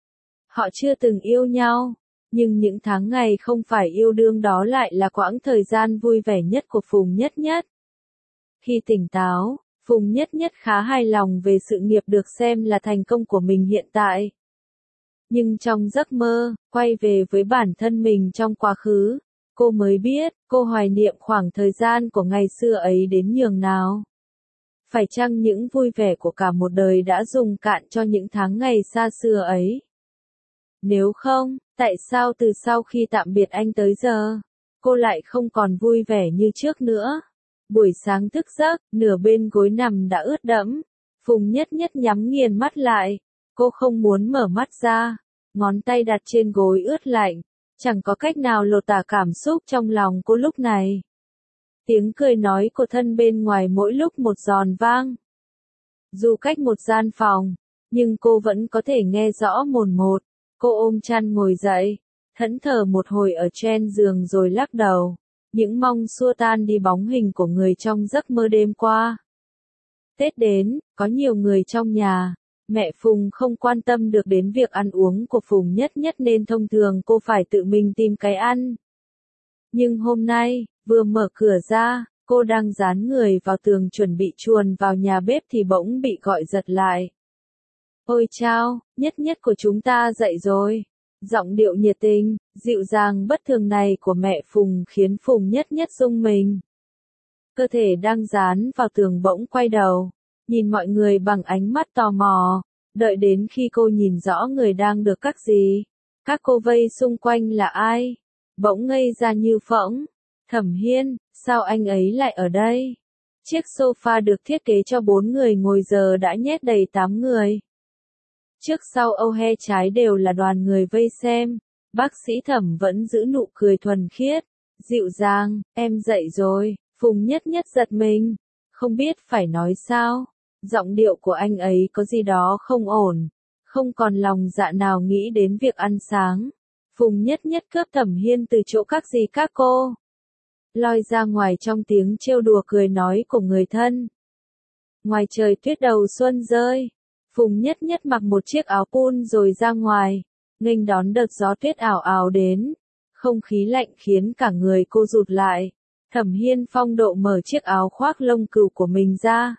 Speaker 1: Họ chưa từng yêu nhau, nhưng những tháng ngày không phải yêu đương đó lại là quãng thời gian vui vẻ nhất của Phùng Nhất Nhất. Khi tỉnh táo, Phùng Nhất Nhất khá hài lòng về sự nghiệp được xem là thành công của mình hiện tại. Nhưng trong giấc mơ, quay về với bản thân mình trong quá khứ, cô mới biết, cô hoài niệm khoảng thời gian của ngày xưa ấy đến nhường nào. Phải chăng những vui vẻ của cả một đời đã dùng cạn cho những tháng ngày xa xưa ấy? Nếu không, tại sao từ sau khi tạm biệt anh tới giờ, cô lại không còn vui vẻ như trước nữa? Buổi sáng thức giấc, nửa bên gối nằm đã ướt đẫm. Phùng Nhất Nhất nhắm nghiền mắt lại. Cô không muốn mở mắt ra. Ngón tay đặt trên gối ướt lạnh. Chẳng có cách nào lột tả cảm xúc trong lòng cô lúc này. Tiếng cười nói của thân bên ngoài mỗi lúc một giòn vang. Dù cách một gian phòng, nhưng cô vẫn có thể nghe rõ mồn một. Cô ôm chăn ngồi dậy, thẫn thờ một hồi ở trên giường rồi lắc đầu. Những mong xua tan đi bóng hình của người trong giấc mơ đêm qua. Tết đến, có nhiều người trong nhà. Mẹ Phùng không quan tâm được đến việc ăn uống của Phùng Nhất Nhất nên thông thường cô phải tự mình tìm cái ăn. Nhưng hôm nay, vừa mở cửa ra, cô đang dán người vào tường chuẩn bị chuồn vào nhà bếp thì bỗng bị gọi giật lại. Ôi chao, Nhất Nhất của chúng ta dậy rồi. Giọng điệu nhiệt tình, dịu dàng bất thường này của mẹ Phùng khiến Phùng Nhất Nhất rung mình. Cơ thể đang dán vào tường bỗng quay đầu, nhìn mọi người bằng ánh mắt tò mò, đợi đến khi cô nhìn rõ người đang được cắt gì. Các cô vây xung quanh là ai? Bỗng ngây ra như phỗng. Thẩm Hiên, sao anh ấy lại ở đây? Chiếc sofa được thiết kế cho bốn người ngồi giờ đã nhét đầy tám người. Trước sau âu he trái đều là đoàn người vây xem. Bác sĩ Thẩm vẫn giữ nụ cười thuần khiết, dịu dàng. Em dậy rồi. Phùng Nhất Nhất giật mình, không biết phải nói sao. Giọng điệu của anh ấy có gì đó không ổn, không còn lòng dạ nào nghĩ đến việc ăn sáng. Phùng Nhất Nhất cướp Thẩm Hiên từ chỗ các gì các cô, lôi ra ngoài trong tiếng trêu đùa cười nói của người thân. Ngoài trời tuyết đầu xuân rơi, Phùng Nhất Nhất mặc một chiếc áo pun rồi ra ngoài, nghênh đón đợt gió tuyết ảo ảo đến. Không khí lạnh khiến cả người cô rụt lại. Thẩm Hiên phong độ mở chiếc áo khoác lông cừu của mình ra.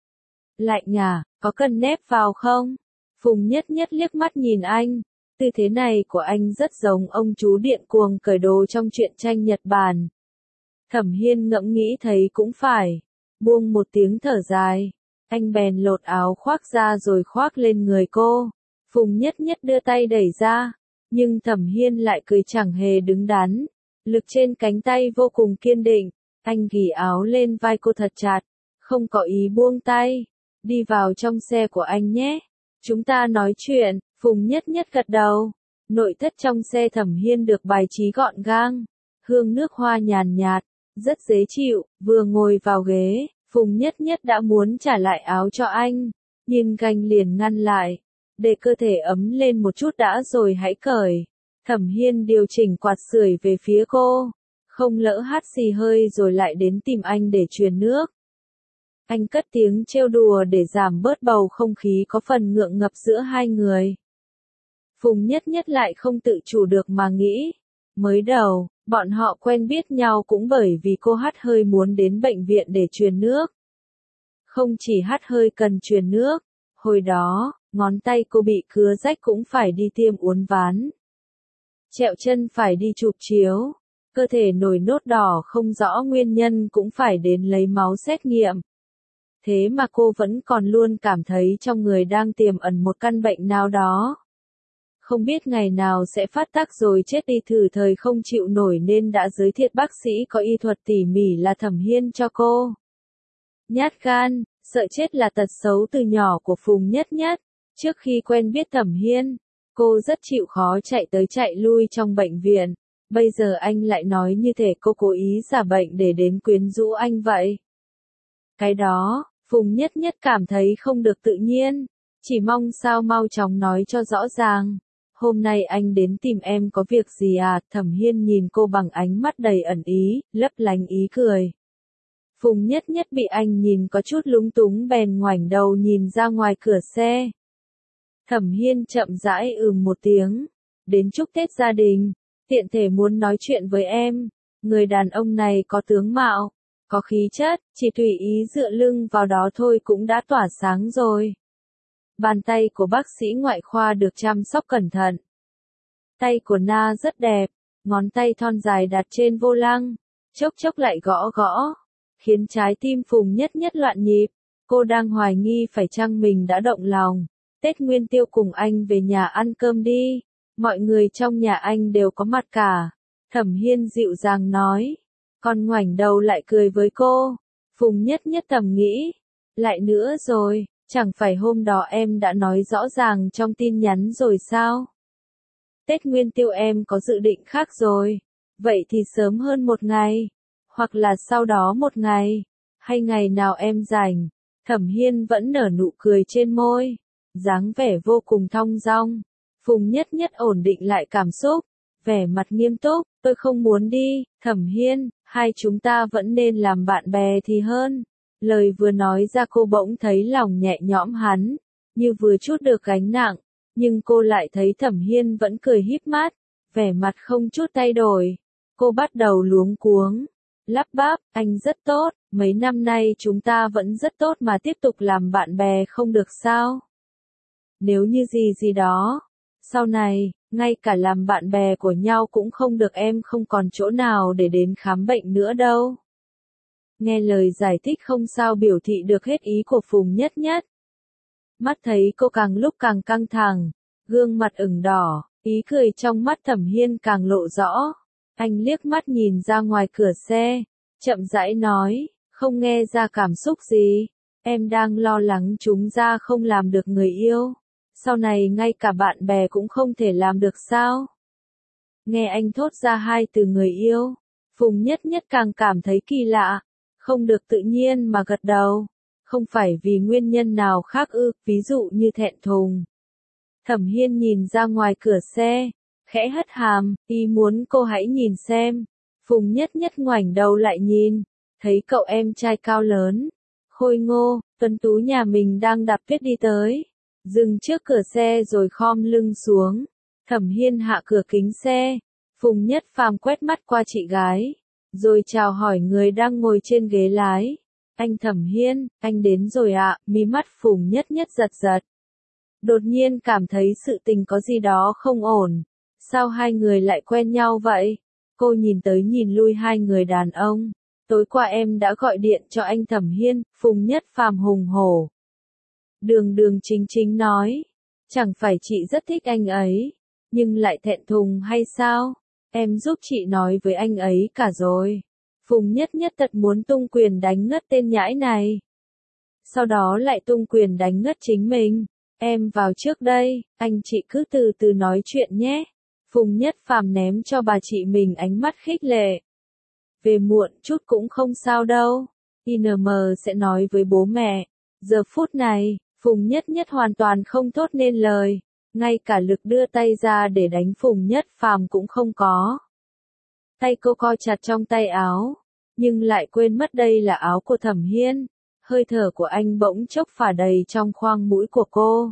Speaker 1: Lạnh à, có cần nép vào không? Phùng Nhất Nhất liếc mắt nhìn anh. Tư thế này của anh rất giống ông chú điện cuồng cởi đồ trong truyện tranh Nhật Bản. Thẩm Hiên ngẫm nghĩ thấy cũng phải. Buông một tiếng thở dài. Anh bèn lột áo khoác ra rồi khoác lên người cô. Phùng Nhất Nhất đưa tay đẩy ra. Nhưng Thẩm Hiên lại cười chẳng hề đứng đắn. Lực trên cánh tay vô cùng kiên định. Anh ghì áo lên vai cô thật chặt. Không có ý buông tay. Đi vào trong xe của anh nhé. Chúng ta nói chuyện. Phùng Nhất Nhất gật đầu. Nội thất trong xe Thẩm Hiên được bài trí gọn gàng. Hương nước hoa nhàn nhạt. Rất dễ chịu. Vừa ngồi vào ghế, Phùng Nhất Nhất đã muốn trả lại áo cho anh. Nhưng anh liền ngăn lại. Để cơ thể ấm lên một chút đã rồi hãy cởi. Thẩm Hiên điều chỉnh quạt sưởi về phía cô. Không lỡ hắt xì hơi rồi lại đến tìm anh để truyền nước. Anh cất tiếng trêu đùa để giảm bớt bầu không khí có phần ngượng ngập giữa hai người. Phùng Nhất Nhất lại không tự chủ được mà nghĩ. Mới đầu, bọn họ quen biết nhau cũng bởi vì cô hắt hơi muốn đến bệnh viện để truyền nước. Không chỉ hắt hơi cần truyền nước, hồi đó, ngón tay cô bị cứa rách cũng phải đi tiêm uốn ván. Trẹo chân phải đi chụp chiếu. Cơ thể nổi nốt đỏ không rõ nguyên nhân cũng phải đến lấy máu xét nghiệm. Thế mà cô vẫn còn luôn cảm thấy trong người đang tiềm ẩn một căn bệnh nào đó. Không biết ngày nào sẽ phát tác rồi chết đi thử thời không chịu nổi nên đã giới thiệu bác sĩ có y thuật tỉ mỉ là Thẩm Hiên cho cô. Nhát gan, sợ chết là tật xấu từ nhỏ của Phùng Nhất Nhất. Trước khi quen biết Thẩm Hiên, Cô rất chịu khó chạy tới chạy lui trong bệnh viện. Bây giờ anh lại nói như thể cô cố ý giả bệnh để đến quyến rũ anh vậy. Cái đó, Phùng Nhất Nhất cảm thấy không được tự nhiên. Chỉ mong sao mau chóng nói cho rõ ràng. Hôm nay anh đến tìm em có việc gì à? Thẩm Hiên nhìn cô bằng ánh mắt đầy ẩn ý, lấp lánh ý cười. Phùng Nhất Nhất bị anh nhìn có chút lúng túng bèn ngoảnh đầu nhìn ra ngoài cửa xe. Thẩm Hiên chậm rãi ừm một tiếng. Đến chúc Tết gia đình, tiện thể muốn nói chuyện với em. Người đàn ông này có tướng mạo, có khí chất, chỉ tùy ý dựa lưng vào đó thôi cũng đã tỏa sáng rồi. Bàn tay của bác sĩ ngoại khoa được chăm sóc cẩn thận. Tay của Na rất đẹp, ngón tay thon dài đặt trên vô lăng, chốc chốc lại gõ gõ, khiến trái tim Phùng Nhất Nhất loạn nhịp. Cô đang hoài nghi phải chăng mình đã động lòng. Tết Nguyên Tiêu cùng anh về nhà ăn cơm đi, mọi người trong nhà anh đều có mặt cả. Thẩm Hiên dịu dàng nói, còn ngoảnh đầu lại cười với cô. Phùng Nhất Nhất thầm nghĩ, lại nữa rồi, chẳng phải hôm đó em đã nói rõ ràng trong tin nhắn rồi sao? Tết Nguyên Tiêu em có dự định khác rồi, vậy thì sớm hơn một ngày, hoặc là sau đó một ngày, hay ngày nào em rảnh. Thẩm Hiên vẫn nở nụ cười trên môi, dáng vẻ vô cùng thong dong. Phùng Nhất Nhất ổn định lại cảm xúc, vẻ mặt nghiêm túc, tôi không muốn đi, Thẩm Hiên, hai chúng ta vẫn nên làm bạn bè thì hơn. Lời vừa nói ra cô bỗng thấy lòng nhẹ nhõm hắn, như vừa trút được gánh nặng, nhưng cô lại thấy Thẩm Hiên vẫn cười híp mắt, vẻ mặt không chút thay đổi. Cô bắt đầu luống cuống, lắp bắp, anh rất tốt, mấy năm nay chúng ta vẫn rất tốt mà tiếp tục làm bạn bè không được sao? Nếu như gì gì đó, sau này, ngay cả làm bạn bè của nhau cũng không được, em không còn chỗ nào để đến khám bệnh nữa đâu. Nghe lời giải thích không sao biểu thị được hết ý của Phùng Nhất Nhất. Mắt thấy cô càng lúc càng căng thẳng, gương mặt ửng đỏ, ý cười trong mắt Thẩm Hiên càng lộ rõ. Anh liếc mắt nhìn ra ngoài cửa xe, chậm rãi nói, không nghe ra cảm xúc gì, em đang lo lắng chúng ta không làm được người yêu. Sau này ngay cả bạn bè cũng không thể làm được sao? Nghe anh thốt ra hai từ người yêu, Phùng Nhất Nhất càng cảm thấy kỳ lạ, không được tự nhiên mà gật đầu. Không phải vì nguyên nhân nào khác ư, ví dụ như thẹn thùng. Thẩm Hiên nhìn ra ngoài cửa xe, khẽ hất hàm, ý muốn cô hãy nhìn xem. Phùng Nhất Nhất ngoảnh đầu lại nhìn, thấy cậu em trai cao lớn, khôi ngô, tuấn tú nhà mình đang đạp tuyết đi tới. Dừng trước cửa xe rồi khom lưng xuống. Thẩm Hiên hạ cửa kính xe. Phùng Nhất Phàm quét mắt qua chị gái, rồi chào hỏi người đang ngồi trên ghế lái. Anh Thẩm Hiên, anh đến rồi ạ. Mí mắt Phùng Nhất Nhất giật giật. Đột nhiên cảm thấy sự tình có gì đó không ổn. Sao hai người lại quen nhau vậy? Cô nhìn tới nhìn lui hai người đàn ông. Tối qua em đã gọi điện cho anh Thẩm Hiên. Phùng Nhất Phàm hùng hổ, đường đường chính chính nói, chẳng phải chị rất thích anh ấy, nhưng lại thẹn thùng hay sao? Em giúp chị nói với anh ấy cả rồi. Phùng Nhất Nhất thật muốn tung quyền đánh ngất tên nhãi này. Sau đó lại tung quyền đánh ngất chính mình. Em vào trước đây, anh chị cứ từ từ nói chuyện nhé. Phùng Nhất Phàm ném cho bà chị mình ánh mắt khích lệ. Về muộn chút cũng không sao đâu. i en em sẽ nói với bố mẹ. Giờ phút này, Phùng Nhất Nhất hoàn toàn không thốt nên lời, ngay cả lực đưa tay ra để đánh Phùng Nhất Phàm cũng không có. Tay cô co chặt trong tay áo, nhưng lại quên mất đây là áo của Thẩm Hiên. Hơi thở của anh bỗng chốc phả đầy trong khoang mũi của cô.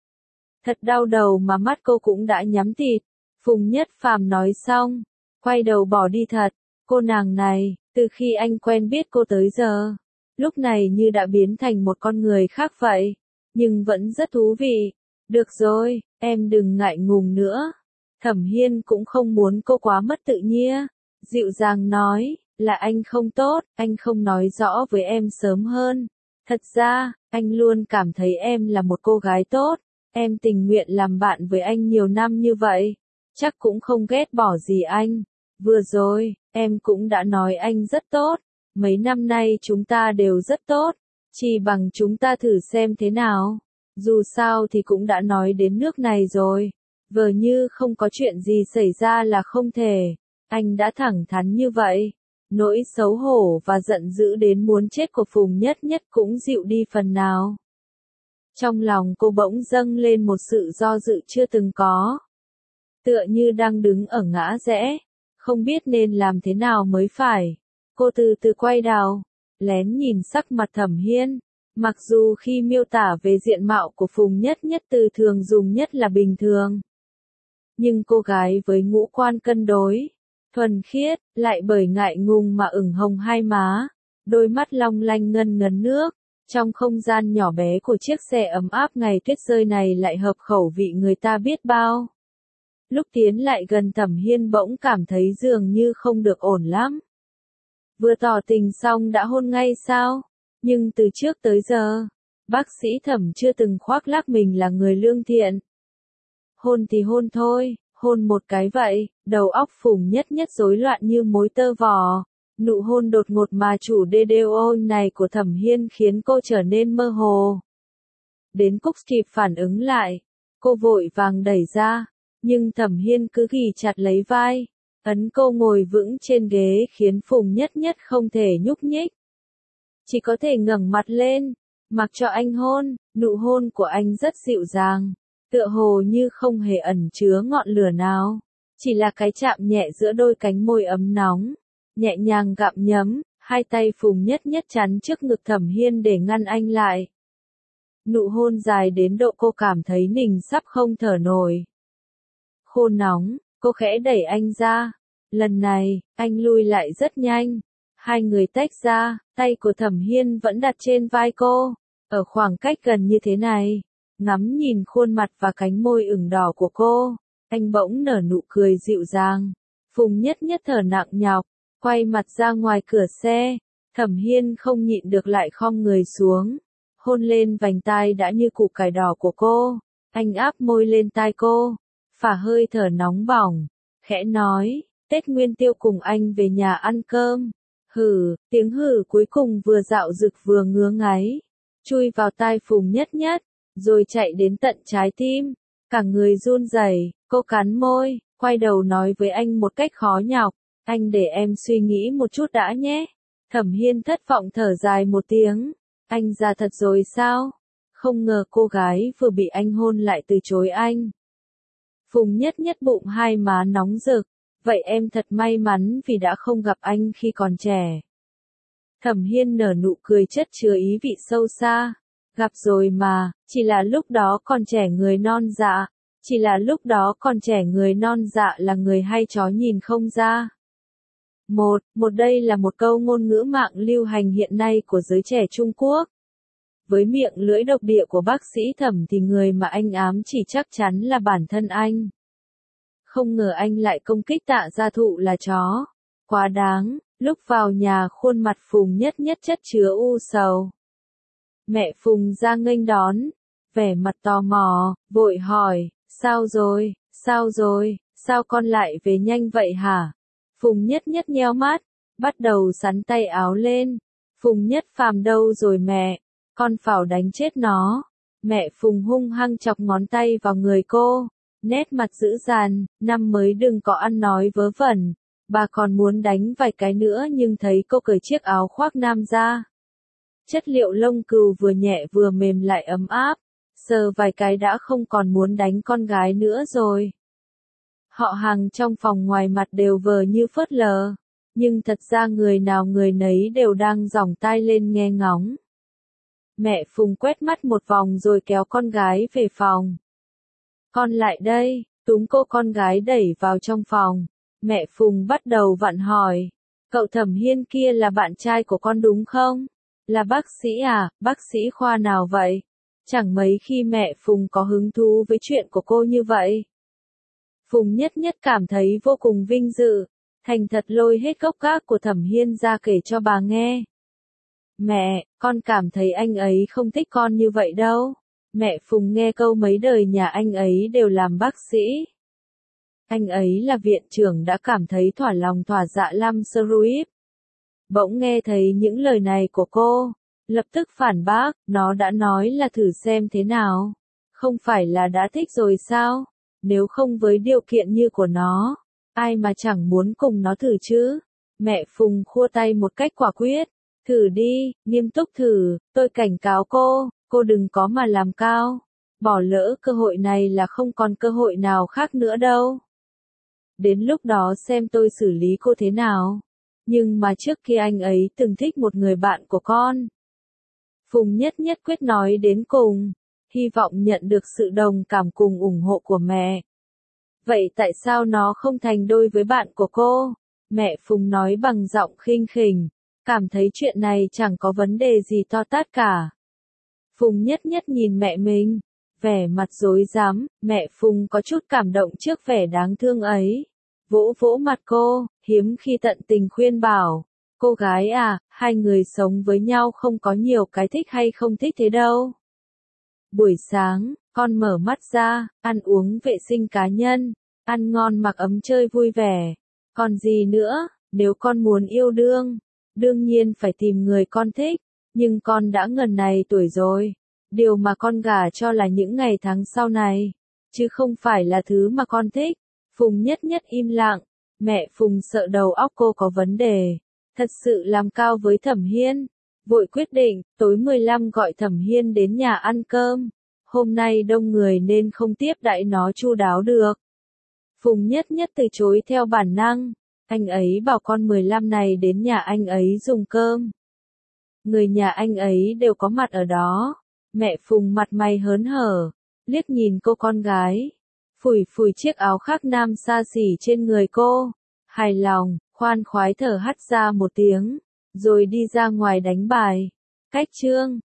Speaker 1: Thật đau đầu mà mắt cô cũng đã nhắm tịt. Phùng Nhất Phàm nói xong, quay đầu bỏ đi thật. Cô nàng này, từ khi anh quen biết cô tới giờ, lúc này như đã biến thành một con người khác vậy. Nhưng vẫn rất thú vị. Được rồi, em đừng ngại ngùng nữa. Thẩm Hiên cũng không muốn cô quá mất tự nhiên. Dịu dàng nói, là anh không tốt, anh không nói rõ với em sớm hơn. Thật ra, anh luôn cảm thấy em là một cô gái tốt. Em tình nguyện làm bạn với anh nhiều năm như vậy. Chắc cũng không ghét bỏ gì anh. Vừa rồi, em cũng đã nói anh rất tốt. Mấy năm nay chúng ta đều rất tốt. Chỉ bằng chúng ta thử xem thế nào. Dù sao thì cũng đã nói đến nước này rồi. Vờ như không có chuyện gì xảy ra là không thể. Anh đã thẳng thắn như vậy. Nỗi xấu hổ và giận dữ đến muốn chết của Phùng Nhất Nhất cũng dịu đi phần nào. Trong lòng cô bỗng dâng lên một sự do dự chưa từng có. Tựa như đang đứng ở ngã rẽ, không biết nên làm thế nào mới phải. Cô từ từ quay đầu, lén nhìn sắc mặt Thẩm Hiên. Mặc dù khi miêu tả về diện mạo của Phùng Nhất Nhất từ thường dùng nhất là bình thường. Nhưng cô gái với ngũ quan cân đối, thuần khiết, lại bởi ngại ngùng mà ửng hồng hai má, đôi mắt long lanh ngân ngấn nước. Trong không gian nhỏ bé của chiếc xe ấm áp ngày tuyết rơi này lại hợp khẩu vị người ta biết bao. Lúc tiến lại gần Thẩm Hiên bỗng cảm thấy dường như không được ổn lắm. Vừa tỏ tình xong đã hôn ngay sao? Nhưng từ trước tới giờ, bác sĩ Thẩm chưa từng khoác lác mình là người lương thiện. Hôn thì hôn thôi, hôn một cái vậy, đầu óc Phùng Nhất Nhất rối loạn như mối tơ vò. Nụ hôn đột ngột mà chủ đê đê ô này của Thẩm Hiên khiến cô trở nên mơ hồ. Đến Cúc kịp phản ứng lại, cô vội vàng đẩy ra, nhưng Thẩm Hiên cứ ghì chặt lấy vai, ấn cô ngồi vững trên ghế khiến Phùng Nhất Nhất không thể nhúc nhích. Chỉ có thể ngẩng mặt lên, mặc cho anh hôn. Nụ hôn của anh rất dịu dàng, tựa hồ như không hề ẩn chứa ngọn lửa nào, chỉ là cái chạm nhẹ giữa đôi cánh môi ấm nóng, nhẹ nhàng gặm nhấm. Hai tay Phùng Nhất Nhất chắn trước ngực Thẩm Hiên để ngăn anh lại. Nụ hôn dài đến độ cô cảm thấy mình sắp không thở nổi. Khô nóng, cô khẽ đẩy anh ra. Lần này, anh lui lại rất nhanh. Hai người tách ra, tay của Thẩm Hiên vẫn đặt trên vai cô. Ở khoảng cách gần như thế này, ngắm nhìn khuôn mặt và cánh môi ửng đỏ của cô, anh bỗng nở nụ cười dịu dàng. Phùng Nhất Nhất thở nặng nhọc, quay mặt ra ngoài cửa xe. Thẩm Hiên không nhịn được lại khom người xuống, hôn lên vành tai đã như củ cải đỏ của cô. Anh áp môi lên tai cô, phả hơi thở nóng bỏng, khẽ nói, Tết Nguyên Tiêu cùng anh về nhà ăn cơm. Hừ, tiếng hừ cuối cùng vừa dạo dực vừa ngứa ngáy, chui vào tai Phùng Nhất Nhất, rồi chạy đến tận trái tim. Cả người run rẩy, cô cắn môi, quay đầu nói với anh một cách khó nhọc, anh để em suy nghĩ một chút đã nhé. Thẩm Hiên thất vọng thở dài một tiếng, anh già thật rồi sao? Không ngờ cô gái vừa bị anh hôn lại từ chối anh. Phùng Nhất Nhất bụng hai má nóng rực, vậy em thật may mắn vì đã không gặp anh khi còn trẻ. Thẩm Hiên nở nụ cười chất chứa ý vị sâu xa, gặp rồi mà, chỉ là lúc đó còn trẻ người non dạ, chỉ là lúc đó còn trẻ người non dạ là người hay chó nhìn không ra. Một, một đây là một câu ngôn ngữ mạng lưu hành hiện nay của giới trẻ Trung Quốc. Với miệng lưỡi độc địa của bác sĩ Thẩm thì người mà anh ám chỉ chắc chắn là bản thân anh. Không ngờ anh lại công kích Tạ Gia Thụ là chó. Quá đáng, lúc vào nhà khuôn mặt Phùng Nhất Nhất chất chứa u sầu. Mẹ Phùng ra nghênh đón, vẻ mặt tò mò, vội hỏi, sao rồi, sao rồi, sao con lại về nhanh vậy hả? Phùng Nhất Nhất nheo mắt, bắt đầu xắn tay áo lên. Phùng Nhất Phàm đâu rồi mẹ? Con phảo đánh chết nó. Mẹ Phùng hung hăng chọc ngón tay vào người cô, nét mặt dữ dằn, năm mới đừng có ăn nói vớ vẩn. Bà còn muốn đánh vài cái nữa nhưng thấy cô cởi chiếc áo khoác nam ra. Chất liệu lông cừu vừa nhẹ vừa mềm lại ấm áp, sờ vài cái đã không còn muốn đánh con gái nữa rồi. Họ hàng trong phòng ngoài mặt đều vờ như phớt lờ, nhưng thật ra người nào người nấy đều đang giỏng tai lên nghe ngóng. Mẹ Phùng quét mắt một vòng rồi kéo con gái về phòng. Con lại đây, túm cô con gái đẩy vào trong phòng. Mẹ Phùng bắt đầu vặn hỏi, cậu Thẩm Hiên kia là bạn trai của con đúng không? Là bác sĩ à, bác sĩ khoa nào vậy? Chẳng mấy khi mẹ Phùng có hứng thú với chuyện của cô như vậy. Phùng Nhất Nhất cảm thấy vô cùng vinh dự, thành thật lôi hết gốc gác của Thẩm Hiên ra kể cho bà nghe. Mẹ, con cảm thấy anh ấy không thích con như vậy đâu. Mẹ Phùng nghe câu mấy đời nhà anh ấy đều làm bác sĩ. Anh ấy là viện trưởng đã cảm thấy thỏa lòng thỏa dạ Lam Sruip. Bỗng nghe thấy những lời này của cô, lập tức phản bác, nó đã nói là thử xem thế nào. Không phải là đã thích rồi sao? nếu không với điều kiện như của nó, ai mà chẳng muốn cùng nó thử chứ. Mẹ Phùng khua tay một cách quả quyết, thử đi, nghiêm túc thử, tôi cảnh cáo cô, cô đừng có mà làm cao, bỏ lỡ cơ hội này là không còn cơ hội nào khác nữa đâu. Đến lúc đó xem tôi xử lý cô thế nào. Nhưng mà trước kia anh ấy từng thích một người bạn của con. Phùng Nhất Nhất quyết nói đến cùng, hy vọng nhận được sự đồng cảm cùng ủng hộ của mẹ. Vậy tại sao nó không thành đôi với bạn của cô? Mẹ Phùng nói bằng giọng khinh khỉnh, cảm thấy chuyện này chẳng có vấn đề gì to tát cả. Phùng Nhất Nhất nhìn mẹ mình, vẻ mặt rối rắm, mẹ Phùng có chút cảm động trước vẻ đáng thương ấy. Vỗ vỗ mặt cô, hiếm khi tận tình khuyên bảo, cô gái à, hai người sống với nhau không có nhiều cái thích hay không thích thế đâu. Buổi sáng, con mở mắt ra, ăn uống vệ sinh cá nhân, ăn ngon mặc ấm chơi vui vẻ. Còn gì nữa, nếu con muốn yêu đương, đương nhiên phải tìm người con thích, nhưng con đã ngần này tuổi rồi. Điều mà con gả cho là những ngày tháng sau này, chứ không phải là thứ mà con thích. Phùng Nhất Nhất im lặng, mẹ Phùng sợ đầu óc cô có vấn đề, thật sự làm cao với Thẩm Hiên, vội quyết định, tối mười lăm gọi Thẩm Hiên đến nhà ăn cơm, hôm nay đông người nên không tiếp đãi nó chu đáo được. Phùng Nhất Nhất từ chối theo bản năng, anh ấy bảo con mười lăm này đến nhà anh ấy dùng cơm. Người nhà anh ấy đều có mặt ở đó, mẹ Phùng mặt mày hớn hở, liếc nhìn cô con gái. Phủi phủi chiếc áo khoác nam xa xỉ trên người cô, hài lòng, khoan khoái thở hắt ra một tiếng, rồi đi ra ngoài đánh bài. Cách chương